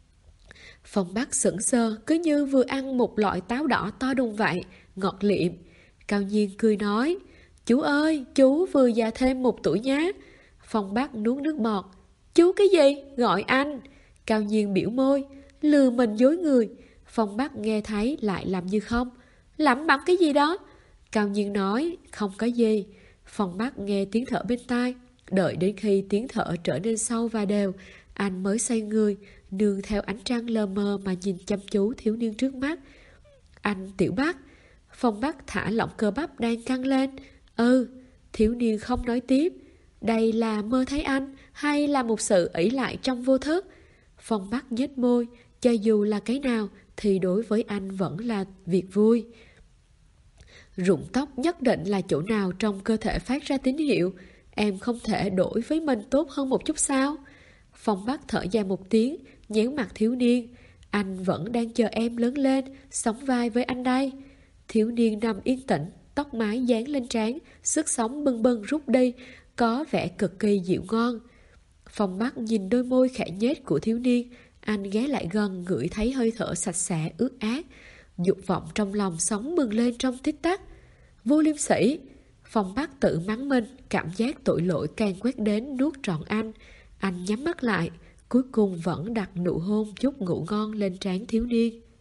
Phong Bắc sững sờ, cứ như vừa ăn một loại táo đỏ to đùng vậy, ngọt liệm. Cao Nhiên cười nói, chú ơi, chú vừa già thêm 1 tuổi nhá. Phong Bắc nuốt nước bọt. Chú cái gì? Gọi anh. Cao Nhiên biểu môi, lừa mình dối người. Phong Bắc nghe thấy lại làm như không. Lẩm bẩm cái gì đó? Cao Nhiên nói, không có gì. Phong Bắc nghe tiếng thở bên tai. Đợi đến khi tiếng thở trở nên sâu và đều, anh mới xoay người, nương theo ánh trăng lờ mờ mà nhìn chăm chú thiếu niên trước mắt. Anh Tiểu Bắc. Phong Bắc thả lỏng cơ bắp đang căng lên. Thiếu niên không nói tiếp. Đây là mơ thấy anh hay là một sự ỷ lại trong vô thức? Phong Bắc nhếch môi, cho dù là cái nào thì đối với anh vẫn là việc vui. Rụng tóc nhất định là chỗ nào trong cơ thể phát ra tín hiệu. Em không thể đổi với mình tốt hơn một chút sao? Phong Bắc thở dài một tiếng, nhéo mặt thiếu niên. Anh vẫn đang chờ em lớn lên, sóng vai với anh đây. Thiếu niên nằm yên tĩnh, tóc mái dán lên trán, sức sống bâng bâng rút đi, có vẻ cực kỳ dịu ngon. Phong Bắc nhìn đôi môi khẽ nhếch của thiếu niên, anh ghé lại gần ngửi thấy hơi thở sạch sẽ ướt át. Dục vọng trong lòng sóng bừng lên trong tích tắc. Vô liêm sỉ! Phong Bắc tự mắng mình, cảm giác tội lỗi càng quét đến nuốt trọn anh. Anh nhắm mắt lại, cuối cùng vẫn đặt nụ hôn chút ngủ ngon lên trán thiếu niên.